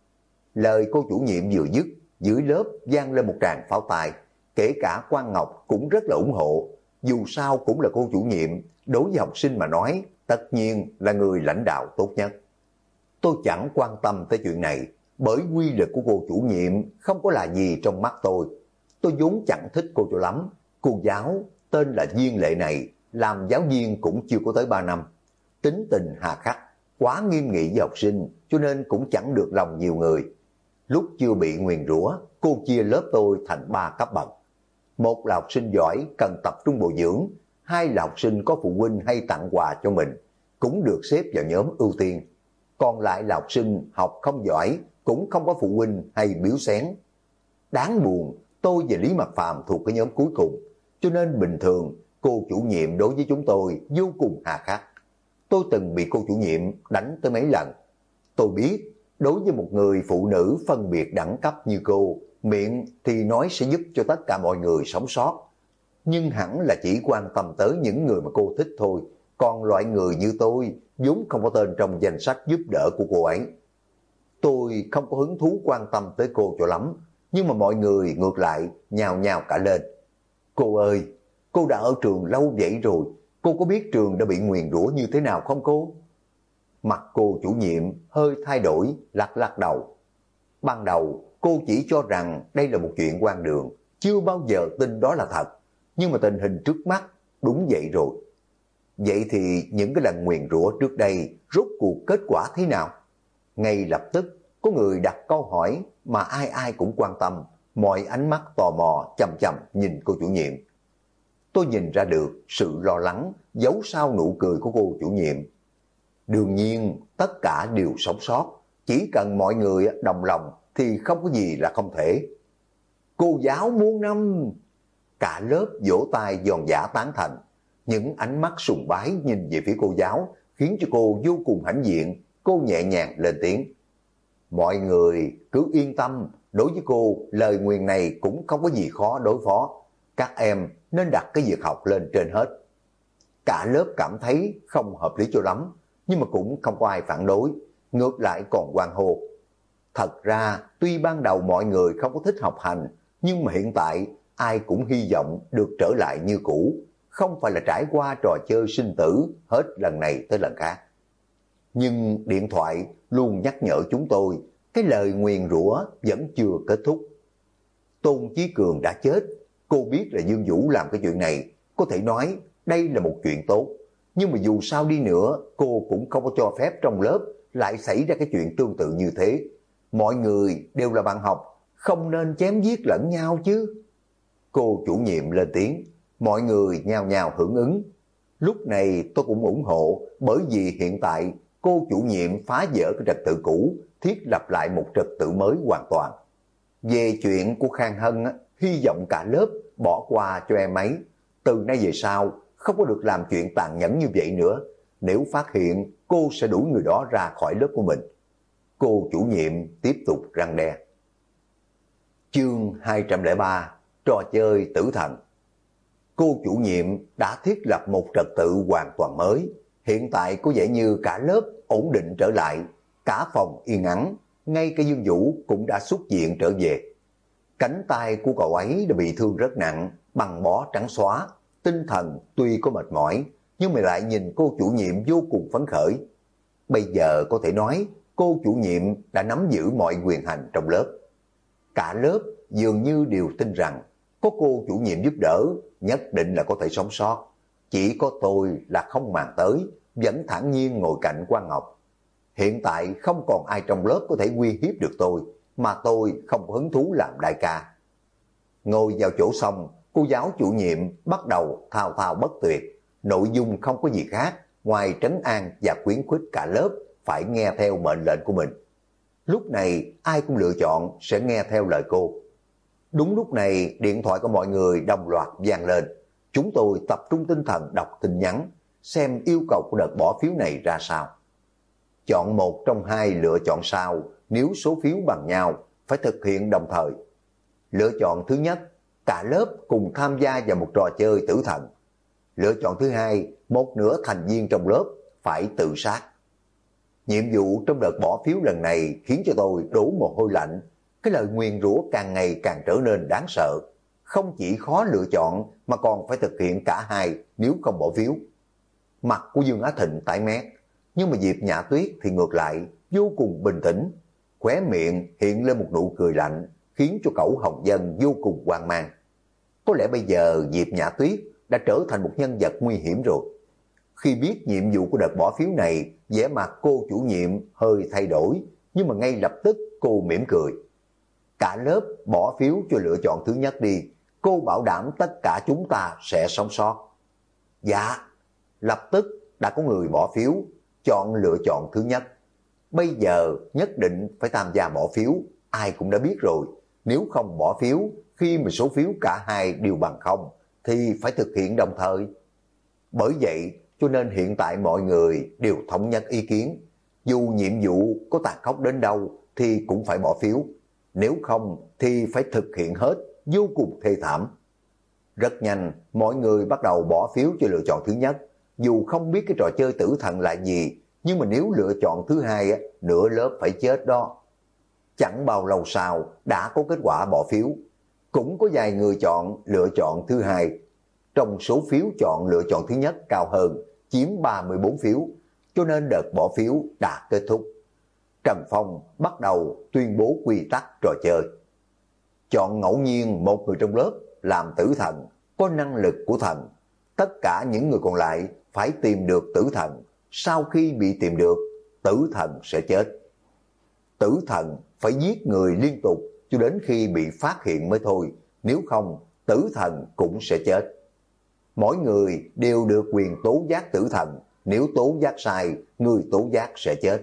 Lời cô chủ nhiệm vừa dứt, dưới lớp vang lên một tràng pháo tay, kể cả Quang Ngọc cũng rất là ủng hộ. Dù sao cũng là cô chủ nhiệm, đối với học sinh mà nói, tất nhiên là người lãnh đạo tốt nhất. Tôi chẳng quan tâm tới chuyện này, bởi quy lực của cô chủ nhiệm không có là gì trong mắt tôi. Tôi vốn chẳng thích cô cho lắm. Cô giáo tên là Viên Lệ này, làm giáo viên cũng chưa có tới 3 năm. Tính tình hà khắc, quá nghiêm nghị với học sinh, cho nên cũng chẳng được lòng nhiều người. Lúc chưa bị nguyền rủa, cô chia lớp tôi thành 3 cấp bậc. Một là học sinh giỏi cần tập trung bồi dưỡng, hai là học sinh có phụ huynh hay tặng quà cho mình, cũng được xếp vào nhóm ưu tiên. Còn lại là học sinh học không giỏi, cũng không có phụ huynh hay biếu xén. Đáng buồn, tôi và Lý Mặc Phàm thuộc cái nhóm cuối cùng, cho nên bình thường cô chủ nhiệm đối với chúng tôi vô cùng hà khắc. Tôi từng bị cô chủ nhiệm đánh tới mấy lần. Tôi biết, đối với một người phụ nữ phân biệt đẳng cấp như cô, miệng thì nói sẽ giúp cho tất cả mọi người sống sót. Nhưng hẳn là chỉ quan tâm tới những người mà cô thích thôi. Còn loại người như tôi, vốn không có tên trong danh sách giúp đỡ của cô ấy. Tôi không có hứng thú quan tâm tới cô cho lắm, nhưng mà mọi người ngược lại nhào nhào cả lên. Cô ơi, cô đã ở trường lâu vậy rồi, cô có biết trường đã bị nguyền rủa như thế nào không cô? Mặt cô chủ nhiệm hơi thay đổi, lắc lắc đầu. Ban đầu cô chỉ cho rằng đây là một chuyện hoang đường, chưa bao giờ tin đó là thật. Nhưng mà tình hình trước mắt đúng vậy rồi. Vậy thì những cái lần nguyền rủa trước đây rốt cuộc kết quả thế nào? Ngay lập tức có người đặt câu hỏi mà ai ai cũng quan tâm, mọi ánh mắt tò mò chằm chằm nhìn cô chủ nhiệm. Tôi nhìn ra được sự lo lắng giấu sau nụ cười của cô chủ nhiệm. Đương nhiên tất cả đều sống sót, chỉ cần mọi người đồng lòng thì không có gì là không thể. Cô giáo muôn năm! Cả lớp vỗ tay giòn giã tán thành. Những ánh mắt sùng bái nhìn về phía cô giáo khiến cho cô vô cùng hãnh diện. Cô nhẹ nhàng lên tiếng. Mọi người cứ yên tâm, đối với cô lời nguyền này cũng không có gì khó đối phó. Các em nên đặt cái việc học lên trên hết. Cả lớp cảm thấy không hợp lý cho lắm, nhưng mà cũng không có ai phản đối. Ngược lại còn hoan hô. Thật ra tuy ban đầu mọi người không có thích học hành, nhưng mà hiện tại ai cũng hy vọng được trở lại như cũ, không phải là trải qua trò chơi sinh tử hết lần này tới lần khác. Nhưng điện thoại luôn nhắc nhở chúng tôi, cái lời nguyền rủa vẫn chưa kết thúc. Tôn Chí Cường đã chết, cô biết là Dương Vũ làm cái chuyện này, có thể nói đây là một chuyện tốt. Nhưng mà dù sao đi nữa, cô cũng không có cho phép trong lớp lại xảy ra cái chuyện tương tự như thế. Mọi người đều là bạn học, không nên chém giết lẫn nhau chứ. Cô chủ nhiệm lên tiếng, mọi người nhao nhao hưởng ứng. Lúc này tôi cũng ủng hộ, bởi vì hiện tại cô chủ nhiệm phá vỡ cái trật tự cũ, thiết lập lại một trật tự mới hoàn toàn. Về chuyện của Khang Hân, hy vọng cả lớp bỏ qua cho em ấy. Từ nay về sau, không có được làm chuyện tàn nhẫn như vậy nữa. Nếu phát hiện, cô sẽ đuổi người đó ra khỏi lớp của mình. Cô chủ nhiệm tiếp tục răn đe. Chương 203, trò chơi tử thần. Cô chủ nhiệm đã thiết lập một trật tự hoàn toàn mới. Hiện tại có vẻ như cả lớp ổn định trở lại, cả phòng yên ắng, ngay cả Dương Vũ cũng đã xuất viện trở về. Cánh tay của cậu ấy đã bị thương rất nặng, băng bó trắng xóa. Tinh thần tuy có mệt mỏi, nhưng mà lại nhìn cô chủ nhiệm vô cùng phấn khởi. Bây giờ có thể nói, cô chủ nhiệm đã nắm giữ mọi quyền hành trong lớp. Cả lớp dường như đều tin rằng, có cô chủ nhiệm giúp đỡ, nhất định là có thể sống sót. Chỉ có tôi là không màng tới, vẫn thản nhiên ngồi cạnh Quan Ngọc. Hiện tại không còn ai trong lớp có thể uy hiếp được tôi, mà tôi không có hứng thú làm đại ca. Ngồi vào chỗ xong, cô giáo chủ nhiệm bắt đầu thao thao bất tuyệt. Nội dung không có gì khác, ngoài trấn an và khuyến khích cả lớp phải nghe theo mệnh lệnh của mình. Lúc này ai cũng lựa chọn sẽ nghe theo lời cô. Đúng lúc này điện thoại của mọi người đồng loạt vang lên. Chúng tôi tập trung tinh thần đọc tin nhắn, xem yêu cầu của đợt bỏ phiếu này ra sao. Chọn một trong hai lựa chọn sau, nếu số phiếu bằng nhau, phải thực hiện đồng thời. Lựa chọn thứ nhất, cả lớp cùng tham gia vào một trò chơi tử thần. Lựa chọn thứ hai, một nửa thành viên trong lớp phải tự sát. Nhiệm vụ trong đợt bỏ phiếu lần này khiến cho tôi đổ mồ hôi lạnh. Cái lời nguyền rủa càng ngày càng trở nên đáng sợ. Không chỉ khó lựa chọn mà còn phải thực hiện cả hai nếu không bỏ phiếu. Mặt của Dương Á Thịnh tái mét, nhưng mà Diệp Nhã Tuyết thì ngược lại vô cùng bình tĩnh. Khóe miệng hiện lên một nụ cười lạnh, khiến cho Cẩu Hồng Dân vô cùng hoang mang. Có lẽ bây giờ Diệp Nhã Tuyết đã trở thành một nhân vật nguy hiểm rồi. Khi biết nhiệm vụ của đợt bỏ phiếu này, vẻ mặt cô chủ nhiệm hơi thay đổi, nhưng mà ngay lập tức cô mỉm cười. Cả lớp bỏ phiếu cho lựa chọn thứ nhất đi, cô bảo đảm tất cả chúng ta sẽ sống sót. Dạ, lập tức đã có người bỏ phiếu, chọn lựa chọn thứ nhất. Bây giờ nhất định phải tham gia bỏ phiếu, ai cũng đã biết rồi. Nếu không bỏ phiếu, khi mà số phiếu cả hai đều bằng không, thì phải thực hiện đồng thời. Bởi vậy, cho nên hiện tại mọi người đều thống nhất ý kiến. Dù nhiệm vụ có tàn khốc đến đâu thì cũng phải bỏ phiếu. Nếu không thì phải thực hiện hết, vô cùng thê thảm. Rất nhanh, mọi người bắt đầu bỏ phiếu cho lựa chọn thứ nhất. Dù không biết cái trò chơi tử thần là gì, nhưng mà nếu lựa chọn thứ hai, nửa lớp phải chết đó. Chẳng bao lâu sau đã có kết quả bỏ phiếu. Cũng có vài người chọn lựa chọn thứ hai. Trong số phiếu chọn lựa chọn thứ nhất cao hơn, chiếm 34 phiếu, cho nên đợt bỏ phiếu đã kết thúc. Trần Phong bắt đầu tuyên bố quy tắc trò chơi. Chọn ngẫu nhiên một người trong lớp làm tử thần, có năng lực của thần. Tất cả những người còn lại phải tìm được tử thần. Sau khi bị tìm được, tử thần sẽ chết. Tử thần phải giết người liên tục cho đến khi bị phát hiện mới thôi. Nếu không, tử thần cũng sẽ chết. Mỗi người đều được quyền tố giác tử thần. Nếu tố giác sai, người tố giác sẽ chết.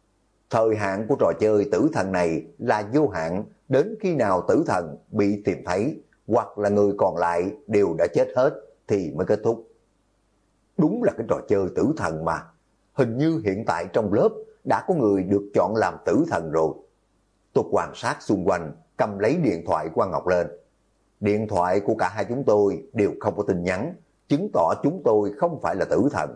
Thời hạn của trò chơi tử thần này là vô hạn, đến khi nào tử thần bị tìm thấy hoặc là người còn lại đều đã chết hết thì mới kết thúc. Đúng là cái trò chơi tử thần mà. Hình như hiện tại trong lớp đã có người được chọn làm tử thần rồi. Tôi quan sát xung quanh, cầm lấy điện thoại Quan Ngọc lên. Điện thoại của cả hai chúng tôi đều không có tin nhắn, chứng tỏ chúng tôi không phải là tử thần.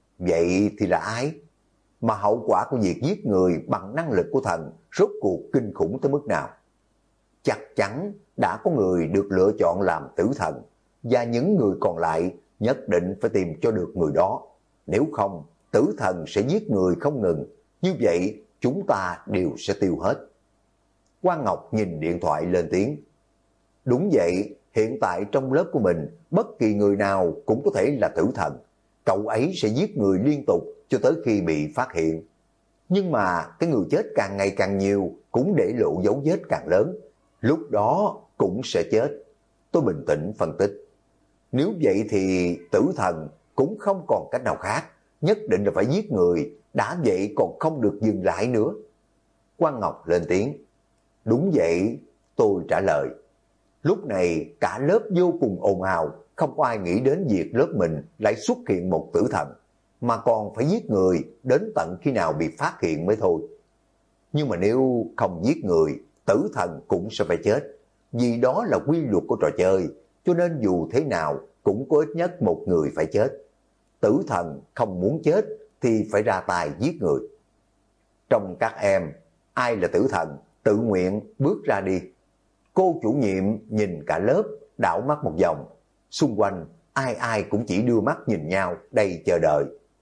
Vậy thì là ai? Mà hậu quả của việc giết người bằng năng lực của thần rốt cuộc kinh khủng tới mức nào? Chắc chắn đã có người được lựa chọn làm tử thần, và những người còn lại nhất định phải tìm cho được người đó. Nếu không, tử thần sẽ giết người không ngừng, như vậy chúng ta đều sẽ tiêu hết. Quan Ngọc nhìn điện thoại lên tiếng. Đúng vậy, hiện tại trong lớp của mình, bất kỳ người nào cũng có thể là tử thần. Cậu ấy sẽ giết người liên tục cho tới khi bị phát hiện. Nhưng mà cái người chết càng ngày càng nhiều, cũng để lộ dấu vết càng lớn. Lúc đó cũng sẽ chết. Tôi bình tĩnh phân tích. Nếu vậy thì tử thần cũng không còn cách nào khác. Nhất định là phải giết người. Đã vậy còn không được dừng lại nữa. Quan Ngọc lên tiếng. Đúng vậy, tôi trả lời. Lúc này cả lớp vô cùng ồn ào. Không có ai nghĩ đến việc lớp mình lại xuất hiện một tử thần, mà còn phải giết người đến tận khi nào bị phát hiện mới thôi. Nhưng mà nếu không giết người, tử thần cũng sẽ phải chết. Vì đó là quy luật của trò chơi, cho nên dù thế nào cũng có ít nhất một người phải chết. Tử thần không muốn chết thì phải ra tay giết người. Trong các em, ai là tử thần, tự nguyện bước ra đi. Cô chủ nhiệm nhìn cả lớp, đảo mắt một vòng. Xung quanh, ai ai cũng chỉ đưa mắt nhìn nhau, đầy chờ đợi.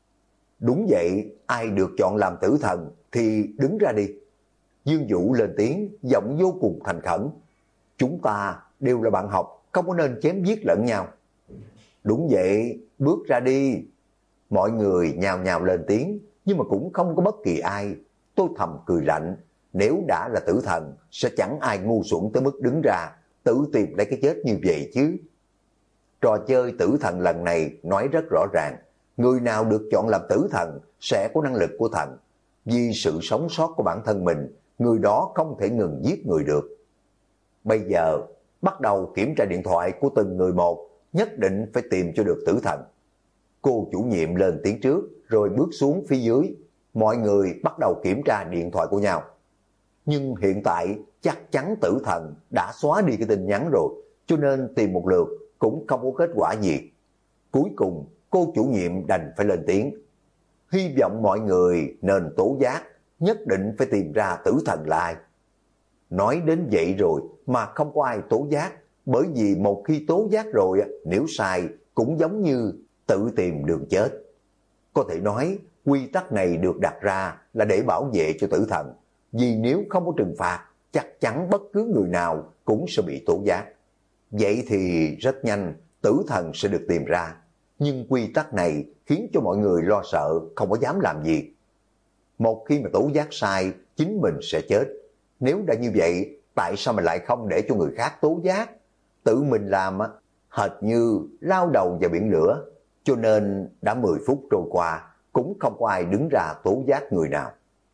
Đúng vậy, ai được chọn làm tử thần thì đứng ra đi. Dương Vũ lên tiếng, giọng vô cùng thành khẩn. Chúng ta đều là bạn học, không có nên chém giết lẫn nhau. Đúng vậy, bước ra đi. Mọi người nhào nhào lên tiếng, nhưng mà cũng không có bất kỳ ai. Tôi thầm cười lạnh, nếu đã là tử thần, sẽ chẳng ai ngu xuẩn tới mức đứng ra, tự tìm lấy cái chết như vậy chứ. Trò chơi tử thần lần này nói rất rõ ràng, người nào được chọn làm tử thần sẽ có năng lực của thần. Vì sự sống sót của bản thân mình, người đó không thể ngừng giết người được. Bây giờ, bắt đầu kiểm tra điện thoại của từng người một, nhất định phải tìm cho được tử thần. Cô chủ nhiệm lên tiếng trước, rồi bước xuống phía dưới. Mọi người bắt đầu kiểm tra điện thoại của nhau. Nhưng hiện tại chắc chắn tử thần đã xóa đi cái tin nhắn rồi, cho nên tìm một lượt cũng không có kết quả gì. Cuối cùng cô chủ nhiệm đành phải lên tiếng. Hy vọng mọi người nên tố giác, nhất định phải tìm ra tử thần là ai. Nói đến vậy rồi mà không có ai tố giác, bởi vì một khi tố giác rồi, nếu sai cũng giống như tự tìm đường chết. Có thể nói quy tắc này được đặt ra là để bảo vệ cho tử thần, vì nếu không có trừng phạt, chắc chắn bất cứ người nào cũng sẽ bị tố giác. Vậy thì rất nhanh tử thần sẽ được tìm ra, nhưng quy tắc này khiến cho mọi người lo sợ, không có dám làm gì. Một khi mà tố giác sai, chính mình sẽ chết. Nếu đã như vậy, tại sao mà lại không để cho người khác tố giác? Tự mình làm hệt như lao đầu vào biển lửa, cho nên đã 10 phút trôi qua, cũng không có ai đứng ra tố giác người nào.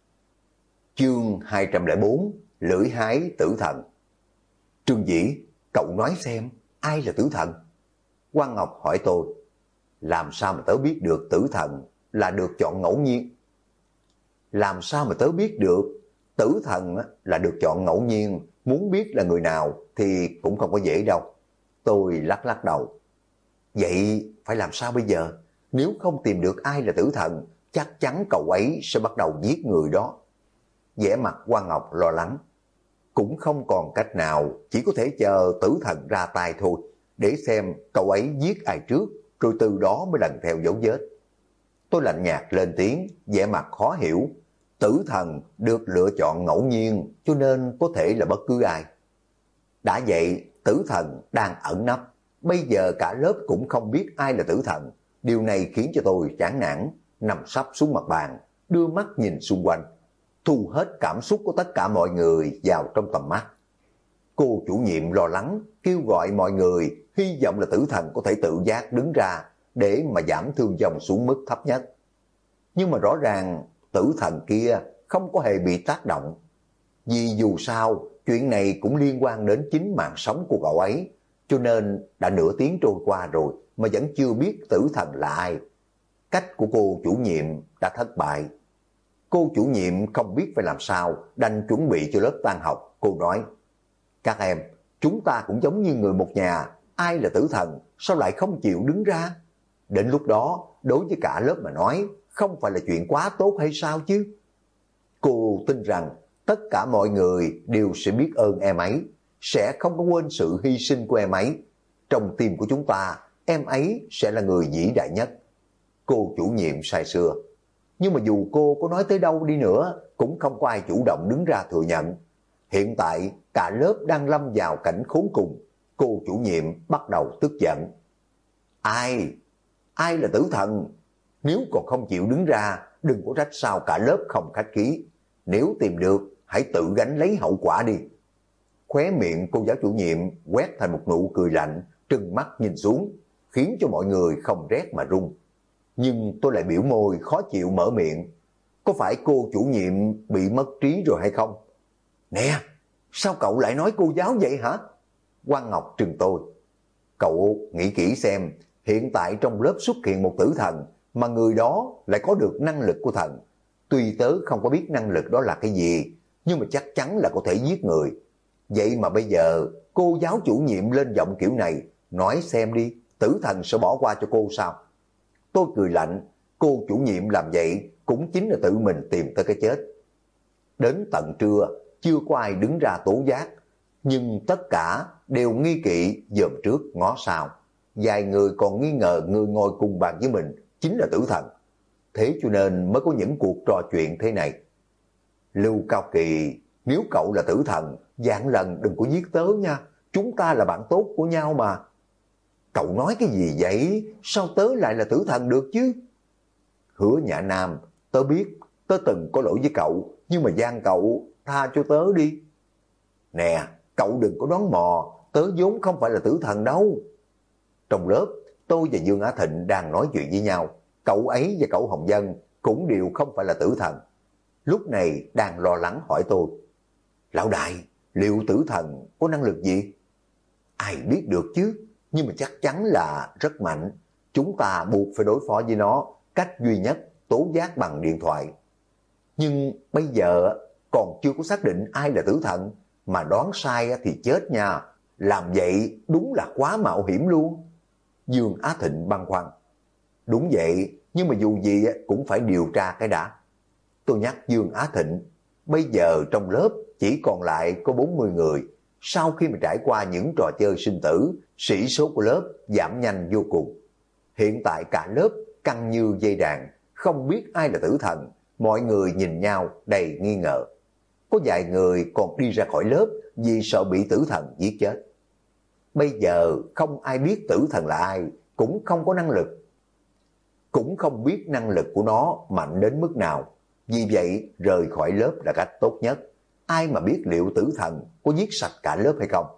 Chương 204, Lưỡi hái tử thần. Trương Dĩ, cậu nói xem, ai là tử thần? Quang Ngọc hỏi tôi, làm sao mà tớ biết được tử thần là được chọn ngẫu nhiên? Làm sao mà tớ biết được? Tử thần là được chọn ngẫu nhiên, muốn biết là người nào thì cũng không có dễ đâu. Tôi lắc lắc đầu. Vậy phải làm sao bây giờ? Nếu không tìm được ai là tử thần, chắc chắn cậu ấy sẽ bắt đầu giết người đó. Vẻ mặt Quang Ngọc lo lắng. Cũng không còn cách nào, chỉ có thể chờ tử thần ra tay thôi, để xem cậu ấy giết ai trước, rồi từ đó mới lần theo dấu vết. Tôi lạnh nhạt lên tiếng, vẻ mặt khó hiểu. Tử thần được lựa chọn ngẫu nhiên, cho nên có thể là bất cứ ai. Đã vậy, tử thần đang ẩn nấp, bây giờ cả lớp cũng không biết ai là tử thần. Điều này khiến cho tôi chán nản, nằm sấp xuống mặt bàn, đưa mắt nhìn xung quanh, thu hết cảm xúc của tất cả mọi người vào trong tầm mắt. Cô chủ nhiệm lo lắng, kêu gọi mọi người, hy vọng là tử thần có thể tự giác đứng ra để mà giảm thương vong xuống mức thấp nhất. Nhưng mà rõ ràng tử thần kia không có hề bị tác động. Vì dù sao, chuyện này cũng liên quan đến chính mạng sống của cậu ấy, cho nên đã nửa tiếng trôi qua rồi mà vẫn chưa biết tử thần là ai. Cách của cô chủ nhiệm đã thất bại. Cô chủ nhiệm không biết phải làm sao, đành chuẩn bị cho lớp tan học. Cô nói, các em, chúng ta cũng giống như người một nhà, ai là tử thần, sao lại không chịu đứng ra? Đến lúc đó, đối với cả lớp mà nói, không phải là chuyện quá tốt hay sao chứ? Cô tin rằng tất cả mọi người đều sẽ biết ơn em ấy, sẽ không có quên sự hy sinh của em ấy. Trong tim của chúng ta, em ấy sẽ là người vĩ đại nhất. Cô chủ nhiệm say sưa. Nhưng mà dù cô có nói tới đâu đi nữa, cũng không có ai chủ động đứng ra thừa nhận. Hiện tại, cả lớp đang lâm vào cảnh khốn cùng. Cô chủ nhiệm bắt đầu tức giận. Ai? Ai là tử thần? Nếu còn không chịu đứng ra, đừng có trách sao cả lớp không khách khí. Nếu tìm được, hãy tự gánh lấy hậu quả đi. Khóe miệng cô giáo chủ nhiệm quét thành một nụ cười lạnh, trừng mắt nhìn xuống, khiến cho mọi người không rét mà run. Nhưng tôi lại biểu môi khó chịu mở miệng. Có phải cô chủ nhiệm bị mất trí rồi hay không? Nè, sao cậu lại nói cô giáo vậy hả? Quang Ngọc trừng tôi. Cậu nghĩ kỹ xem, hiện tại trong lớp xuất hiện một tử thần, mà người đó lại có được năng lực của thần. Tuy tớ không có biết năng lực đó là cái gì, nhưng mà chắc chắn là có thể giết người. Vậy mà bây giờ cô giáo chủ nhiệm lên giọng kiểu này, nói xem đi, tử thần sẽ bỏ qua cho cô sao? Tôi cười lạnh, cô chủ nhiệm làm vậy cũng chính là tự mình tìm tới cái chết. Đến tận trưa, chưa có ai đứng ra tố giác, nhưng tất cả đều nghi kỵ dòm trước ngó sau. Vài người còn nghi ngờ người ngồi cùng bàn với mình chính là tử thần. Thế cho nên mới có những cuộc trò chuyện thế này. Lưu Cao Kỳ, nếu cậu là tử thần, vạn lần đừng có giết tớ nha, chúng ta là bạn tốt của nhau mà. Cậu nói cái gì vậy? Sao tớ lại là tử thần được chứ? Hứa Nhã Nam, tớ biết, tớ từng có lỗi với cậu, nhưng mà van cậu tha cho tớ đi. Nè, cậu đừng có đoán mò, tớ vốn không phải là tử thần đâu. Trong lớp, tôi và Dương Á Thịnh đang nói chuyện với nhau, cậu ấy và cậu Hồng Vân cũng đều không phải là tử thần. Lúc này đang lo lắng hỏi tôi, lão đại, liệu tử thần có năng lực gì? Ai biết được chứ, nhưng mà chắc chắn là rất mạnh. Chúng ta buộc phải đối phó với nó, cách duy nhất tố giác bằng điện thoại. Nhưng bây giờ còn chưa có xác định ai là tử thần, mà đoán sai thì chết nha. Làm vậy đúng là quá mạo hiểm luôn. Dương Á Thịnh băn khoăn. Đúng vậy, nhưng mà dù gì cũng phải điều tra cái đã. Tôi nhắc Dương Á Thịnh, bây giờ trong lớp chỉ còn lại có 40 người. Sau khi mà trải qua những trò chơi sinh tử, sĩ số của lớp giảm nhanh vô cùng. Hiện tại cả lớp căng như dây đàn, không biết ai là tử thần. Mọi người nhìn nhau đầy nghi ngờ. Có vài người còn đi ra khỏi lớp vì sợ bị tử thần giết chết. Bây giờ không ai biết tử thần là ai, cũng không có năng lực. Cũng không biết năng lực của nó mạnh đến mức nào. Vì vậy rời khỏi lớp là cách tốt nhất. Ai mà biết liệu tử thần có giết sạch cả lớp hay không.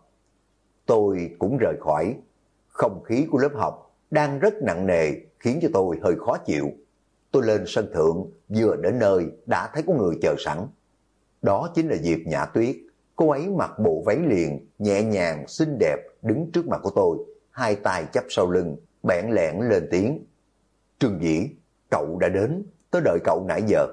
Tôi cũng rời khỏi. Không khí của lớp học đang rất nặng nề khiến cho tôi hơi khó chịu. Tôi lên sân thượng, vừa đến nơi đã thấy có người chờ sẵn. Đó chính là Diệp Nhã Tuyết. Cô ấy mặc bộ váy liền, nhẹ nhàng, xinh đẹp đứng trước mặt của tôi, hai tay chắp sau lưng, bẽn lẽn lên tiếng. Trương Dĩ, cậu đã đến, tớ đợi cậu nãy giờ.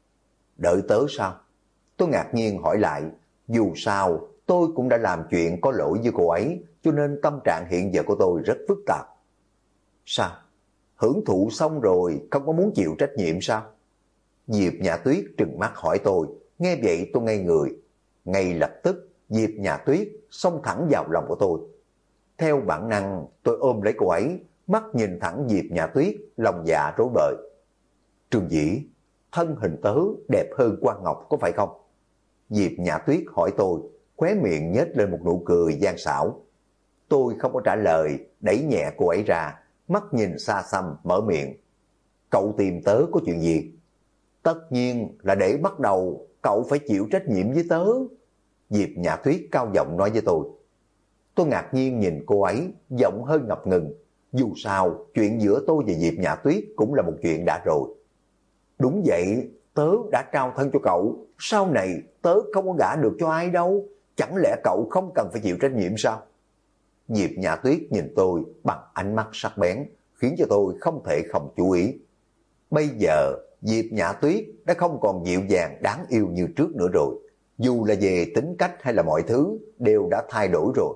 Đợi tớ sao? Tôi ngạc nhiên hỏi lại, dù sao tôi cũng đã làm chuyện có lỗi với cô ấy, cho nên tâm trạng hiện giờ của tôi rất phức tạp. Sao? Hưởng thụ xong rồi không có muốn chịu trách nhiệm sao? Diệp Nhã Tuyết trừng mắt hỏi tôi, nghe vậy tôi ngây người. Ngay lập tức Diệp Nhã Tuyết xông thẳng vào lòng của tôi. Theo bản năng tôi ôm lấy cô ấy, mắt nhìn thẳng Diệp Nhã Tuyết, lòng dạ rối bời. Trương Dĩ, thân hình tớ đẹp hơn Quan Ngọc có phải không? Diệp Nhã Tuyết hỏi tôi, khóe miệng nhếch lên một nụ cười gian xảo. Tôi không có trả lời, đẩy nhẹ cô ấy ra, mắt nhìn xa xăm mở miệng. Cậu tìm tớ có chuyện gì? Tất nhiên là để bắt đầu cậu phải chịu trách nhiệm với tớ. Diệp Nhã Tuyết cao giọng nói với tôi. Tôi ngạc nhiên nhìn cô ấy, giọng hơi ngập ngừng. Dù sao, chuyện giữa tôi và Diệp Nhã Tuyết cũng là một chuyện đã rồi. Đúng vậy, tớ đã trao thân cho cậu, sau này tớ không có gả được cho ai đâu. Chẳng lẽ cậu không cần phải chịu trách nhiệm sao? Diệp Nhã Tuyết nhìn tôi bằng ánh mắt sắc bén, khiến cho tôi không thể không chú ý. Bây giờ, Diệp Nhã Tuyết đã không còn dịu dàng đáng yêu như trước nữa rồi. Dù là về tính cách hay là mọi thứ, đều đã thay đổi rồi.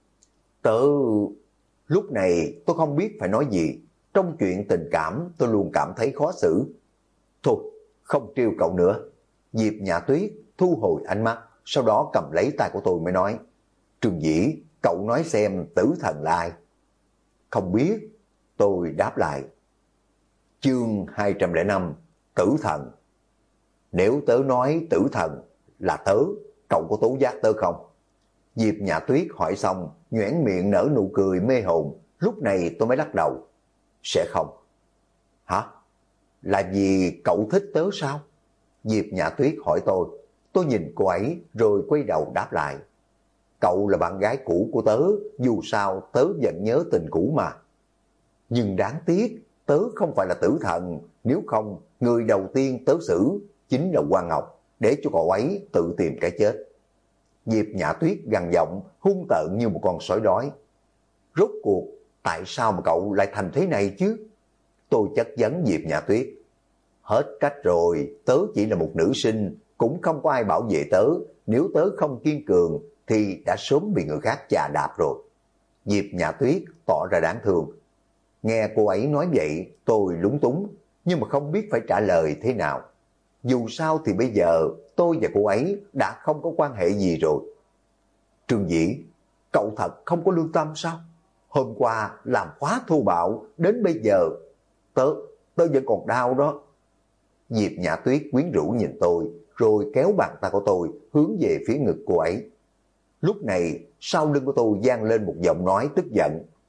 Lúc này tôi không biết phải nói gì. Trong chuyện tình cảm tôi luôn cảm thấy khó xử. Thôi, không trêu cậu nữa. Diệp Nhã Tuyết thu hồi ánh mắt, sau đó cầm lấy tay của tôi mới nói. Trương Dĩ, cậu nói xem tử thần là ai? Không biết, tôi đáp lại. Chương 205, tử thần. Nếu tớ nói tử thần là tớ, cậu có tố giác tớ không? Diệp Nhã Tuyết hỏi xong, nhoẻn miệng nở nụ cười mê hồn. Lúc này tôi mới lắc đầu. Sẽ không. Hả? Là vì cậu thích tớ sao? Diệp Nhã Tuyết hỏi tôi. Tôi nhìn cô ấy rồi quay đầu đáp lại. Cậu là bạn gái cũ của tớ, dù sao tớ vẫn nhớ tình cũ mà. Nhưng đáng tiếc, tớ không phải là tử thần, nếu không, người đầu tiên tớ xử chính là Quan Ngọc, để cho cậu ấy tự tìm cái chết. Diệp Nhã Tuyết gằn giọng, hung tợn như một con sói đói. Rốt cuộc, tại sao mà cậu lại thành thế này chứ? Tôi chất vấn Diệp Nhã Tuyết. Hết cách rồi, tớ chỉ là một nữ sinh, cũng không có ai bảo vệ tớ, nếu tớ không kiên cường thì đã sớm bị người khác chà đạp rồi. Diệp Nhã Tuyết tỏ ra đáng thương. Nghe cô ấy nói vậy, tôi lúng túng, nhưng mà không biết phải trả lời thế nào. Dù sao thì bây giờ tôi và cô ấy đã không có quan hệ gì rồi. Trương Dĩ, cậu thật không có lương tâm sao? Hôm qua làm quá thô bạo, đến bây giờ tớ vẫn còn đau đó. Diệp Nhã Tuyết quyến rũ nhìn tôi, rồi kéo bàn tay của tôi hướng về phía ngực cô ấy. Lúc này, sau lưng của tôi vang lên một giọng nói tức giận.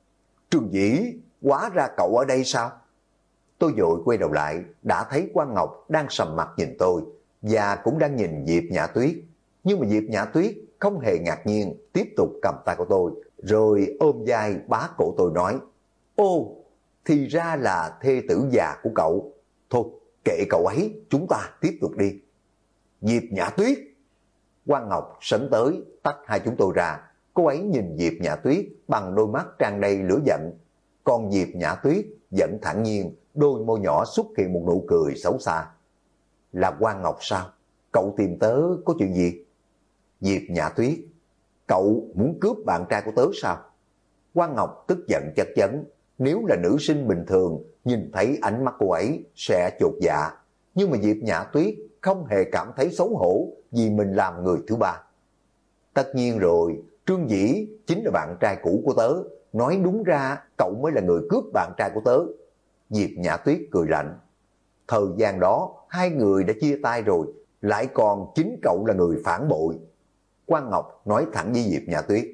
Trương Dĩ, hóa ra cậu ở đây sao? Tôi vội quay đầu lại, đã thấy Quang Ngọc đang sầm mặt nhìn tôi, và cũng đang nhìn Diệp Nhã Tuyết. Nhưng mà Diệp Nhã Tuyết không hề ngạc nhiên, tiếp tục cầm tay của tôi, rồi ôm vai bá cổ tôi nói, ô, thì ra là thê tử già của cậu. Thôi, kệ cậu ấy, chúng ta tiếp tục đi. Diệp Nhã Tuyết. Quang Ngọc sấn tới, tách hai chúng tôi ra. Cô ấy nhìn Diệp Nhã Tuyết bằng đôi mắt tràn đầy lửa giận. Còn Diệp Nhã Tuyết vẫn thản nhiên, đôi môi nhỏ xuất hiện một nụ cười xấu xa. Là Quang Ngọc sao? Cậu tìm tớ có chuyện gì? Diệp Nhã Tuyết. Cậu muốn cướp bạn trai của tớ sao? Quang Ngọc tức giận chất vấn. Nếu là nữ sinh bình thường, nhìn thấy ánh mắt cô ấy sẽ chột dạ. Nhưng mà Diệp Nhã Tuyết không hề cảm thấy xấu hổ vì mình làm người thứ ba. Tất nhiên rồi, Trương Dĩ chính là bạn trai cũ của tớ. Nói đúng ra, cậu mới là người cướp bạn trai của tớ. Diệp Nhã Tuyết cười lạnh. Thời gian đó, hai người đã chia tay rồi, lại còn chính cậu là người phản bội. Quang Ngọc nói thẳng với Diệp Nhã Tuyết.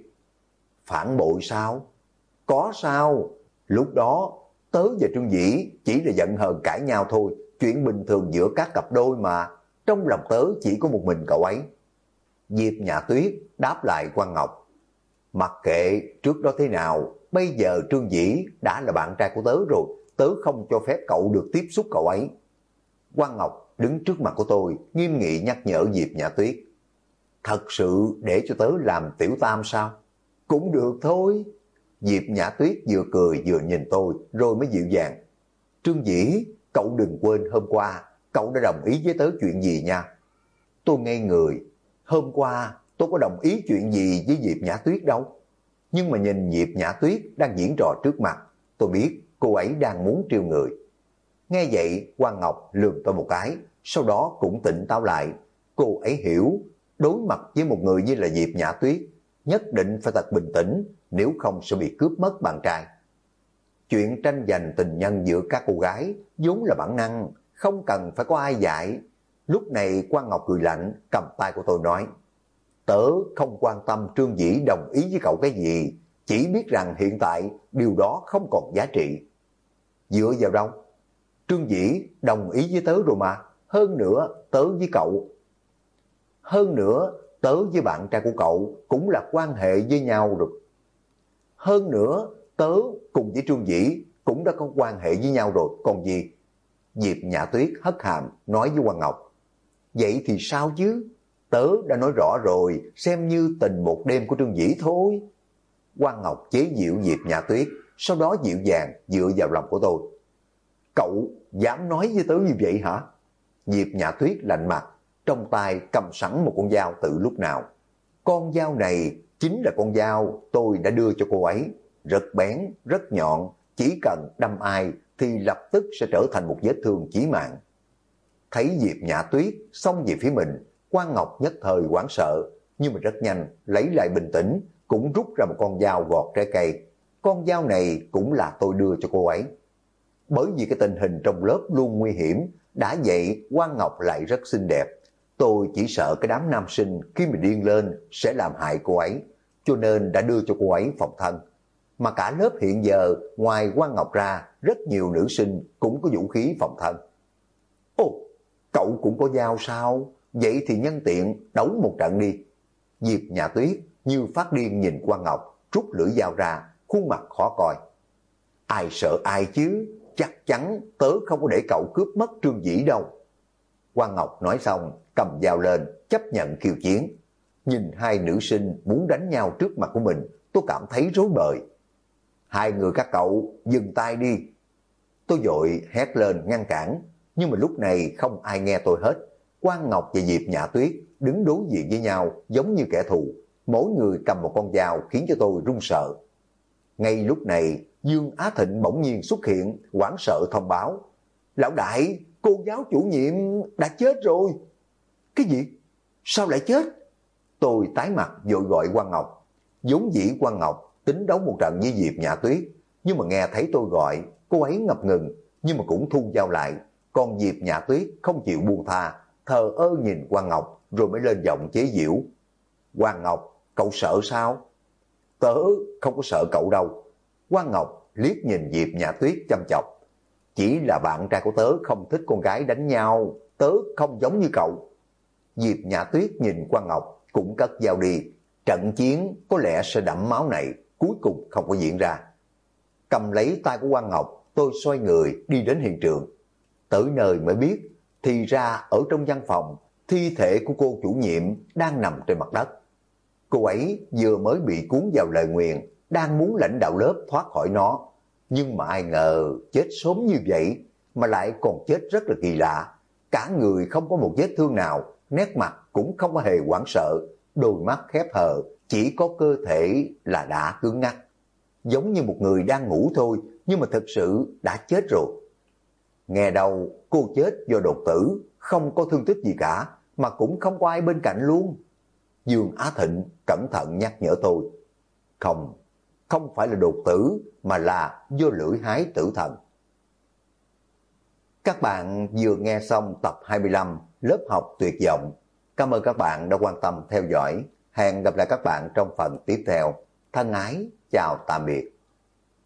Phản bội sao? Có sao? Lúc đó, tớ và Trương Dĩ chỉ là giận hờn cãi nhau thôi, chuyện bình thường giữa các cặp đôi mà. Trong lòng tớ chỉ có một mình cậu ấy. Diệp Nhã Tuyết đáp lại Quang Ngọc. Mặc kệ trước đó thế nào, bây giờ Trương Dĩ đã là bạn trai của tớ rồi, tớ không cho phép cậu được tiếp xúc cậu ấy. Quang Ngọc đứng trước mặt của tôi, nghiêm nghị nhắc nhở Diệp Nhã Tuyết. Thật sự để cho tớ làm tiểu tam sao? Cũng được thôi. Diệp Nhã Tuyết vừa cười vừa nhìn tôi, rồi mới dịu dàng. Trương Dĩ, cậu đừng quên hôm qua, cậu đã đồng ý với tớ chuyện gì nha. Tôi ngây người. Hôm qua tôi có đồng ý chuyện gì với Diệp Nhã Tuyết đâu. Nhưng mà nhìn Diệp Nhã Tuyết đang diễn trò trước mặt, tôi biết cô ấy đang muốn trêu người. Nghe vậy, Quang Ngọc lườm tôi một cái, sau đó cũng tỉnh táo lại. Cô ấy hiểu, đối mặt với một người như là Diệp Nhã Tuyết, nhất định phải thật bình tĩnh, nếu không sẽ bị cướp mất bạn trai. Chuyện tranh giành tình nhân giữa các cô gái vốn là bản năng, không cần phải có ai dạy. Lúc này Quang Ngọc cười lạnh, cầm tay của tôi nói. Tớ không quan tâm Trương Dĩ đồng ý với cậu cái gì, chỉ biết rằng hiện tại điều đó không còn giá trị. Dựa vào đâu? Trương Dĩ đồng ý với tớ rồi mà, hơn nữa tớ với cậu. Hơn nữa tớ với bạn trai của cậu cũng là quan hệ với nhau rồi. Hơn nữa tớ cùng với Trương Dĩ cũng đã có quan hệ với nhau rồi, còn gì? Diệp Nhã Tuyết hất hàm nói với Quang Ngọc. Vậy thì sao chứ? Tớ đã nói rõ rồi, xem như tình một đêm của Trương Dĩ thôi. Quang Ngọc chế giễu Diệp Nhã Tuyết, sau đó dịu dàng dựa vào lòng của tôi. Cậu dám nói với tớ như vậy hả? Diệp Nhã Tuyết lạnh mặt, trong tay cầm sẵn một con dao từ lúc nào. Con dao này chính là con dao tôi đã đưa cho cô ấy. Rất bén, rất nhọn, chỉ cần đâm ai thì lập tức sẽ trở thành một vết thương chí mạng. Thấy Diệp Nhã Tuyết xông về phía mình, Quang Ngọc nhất thời hoảng sợ, nhưng mà rất nhanh lấy lại bình tĩnh, cũng rút ra một con dao gọt trái cây. Con dao này cũng là tôi đưa cho cô ấy. Bởi vì cái tình hình trong lớp luôn nguy hiểm, đã vậy Quang Ngọc lại rất xinh đẹp. Tôi chỉ sợ cái đám nam sinh khi mà điên lên sẽ làm hại cô ấy, cho nên đã đưa cho cô ấy phòng thân. Mà cả lớp hiện giờ ngoài Quang Ngọc ra, rất nhiều nữ sinh cũng có vũ khí phòng thân. Ồ, cậu cũng có dao sao? Vậy thì nhân tiện đấu một trận đi. Diệp Nhã Tuyết như phát điên nhìn Quang Ngọc, rút lưỡi dao ra, khuôn mặt khó coi. Ai sợ ai chứ? Chắc chắn tớ không có để cậu cướp mất Trương Dĩ đâu. Quang Ngọc nói xong, cầm dao lên, chấp nhận khiêu chiến. Nhìn hai nữ sinh muốn đánh nhau trước mặt của mình, tôi cảm thấy rối bời. Hai người các cậu, dừng tay đi. Tôi vội hét lên ngăn cản, nhưng mà lúc này không ai nghe tôi hết. Quang Ngọc và Diệp Nhã Tuyết đứng đối diện với nhau giống như kẻ thù. Mỗi người cầm một con dao khiến cho tôi run sợ. Ngay lúc này, Dương Á Thịnh bỗng nhiên xuất hiện, hoảng sợ thông báo. Lão đại, cô giáo chủ nhiệm đã chết rồi. Cái gì? Sao lại chết? Tôi tái mặt vội gọi Quang Ngọc. Vốn dĩ Quang Ngọc tính đấu một trận với Diệp Nhã Tuyết, nhưng mà nghe thấy tôi gọi, cô ấy ngập ngừng, nhưng mà cũng thu dao lại. Còn Diệp Nhã Tuyết không chịu buông tha, thờ ơ nhìn Quang Ngọc, rồi mới lên giọng chế giễu. Quang Ngọc, cậu sợ sao? Tớ không có sợ cậu đâu. Quang Ngọc liếc nhìn Diệp Nhã Tuyết chăm chọc. Chỉ là bạn trai của tớ không thích con gái đánh nhau, tớ không giống như cậu. Diệp Nhã Tuyết nhìn Quan Ngọc cũng cất dao đi. Trận chiến có lẽ sẽ đẫm máu này cuối cùng không có diễn ra. Cầm lấy tay của Quan Ngọc, tôi xoay người đi đến hiện trường. Tới nơi mới biết, thì ra ở trong văn phòng, thi thể của cô chủ nhiệm đang nằm trên mặt đất. Cô ấy vừa mới bị cuốn vào lời nguyền, đang muốn lãnh đạo lớp thoát khỏi nó. Nhưng mà ai ngờ chết sớm như vậy, mà lại còn chết rất là kỳ lạ. Cả người không có một vết thương nào, nét mặt cũng không có hề hoảng sợ, đôi mắt khép hờ, chỉ có cơ thể là đã cứng ngắc. Giống như một người đang ngủ thôi, nhưng mà thực sự đã chết rồi. Nghe đâu cô chết do đột tử, không có thương tích gì cả, mà cũng không có ai bên cạnh luôn. Dương Á Thịnh cẩn thận nhắc nhở tôi. Không phải là đột tử, mà là do lưỡi hái tử thần. Các bạn vừa nghe xong tập 25 lớp học tuyệt vọng. Cảm ơn các bạn đã quan tâm theo dõi. Hẹn gặp lại các bạn trong phần tiếp theo. Thân ái, chào tạm biệt.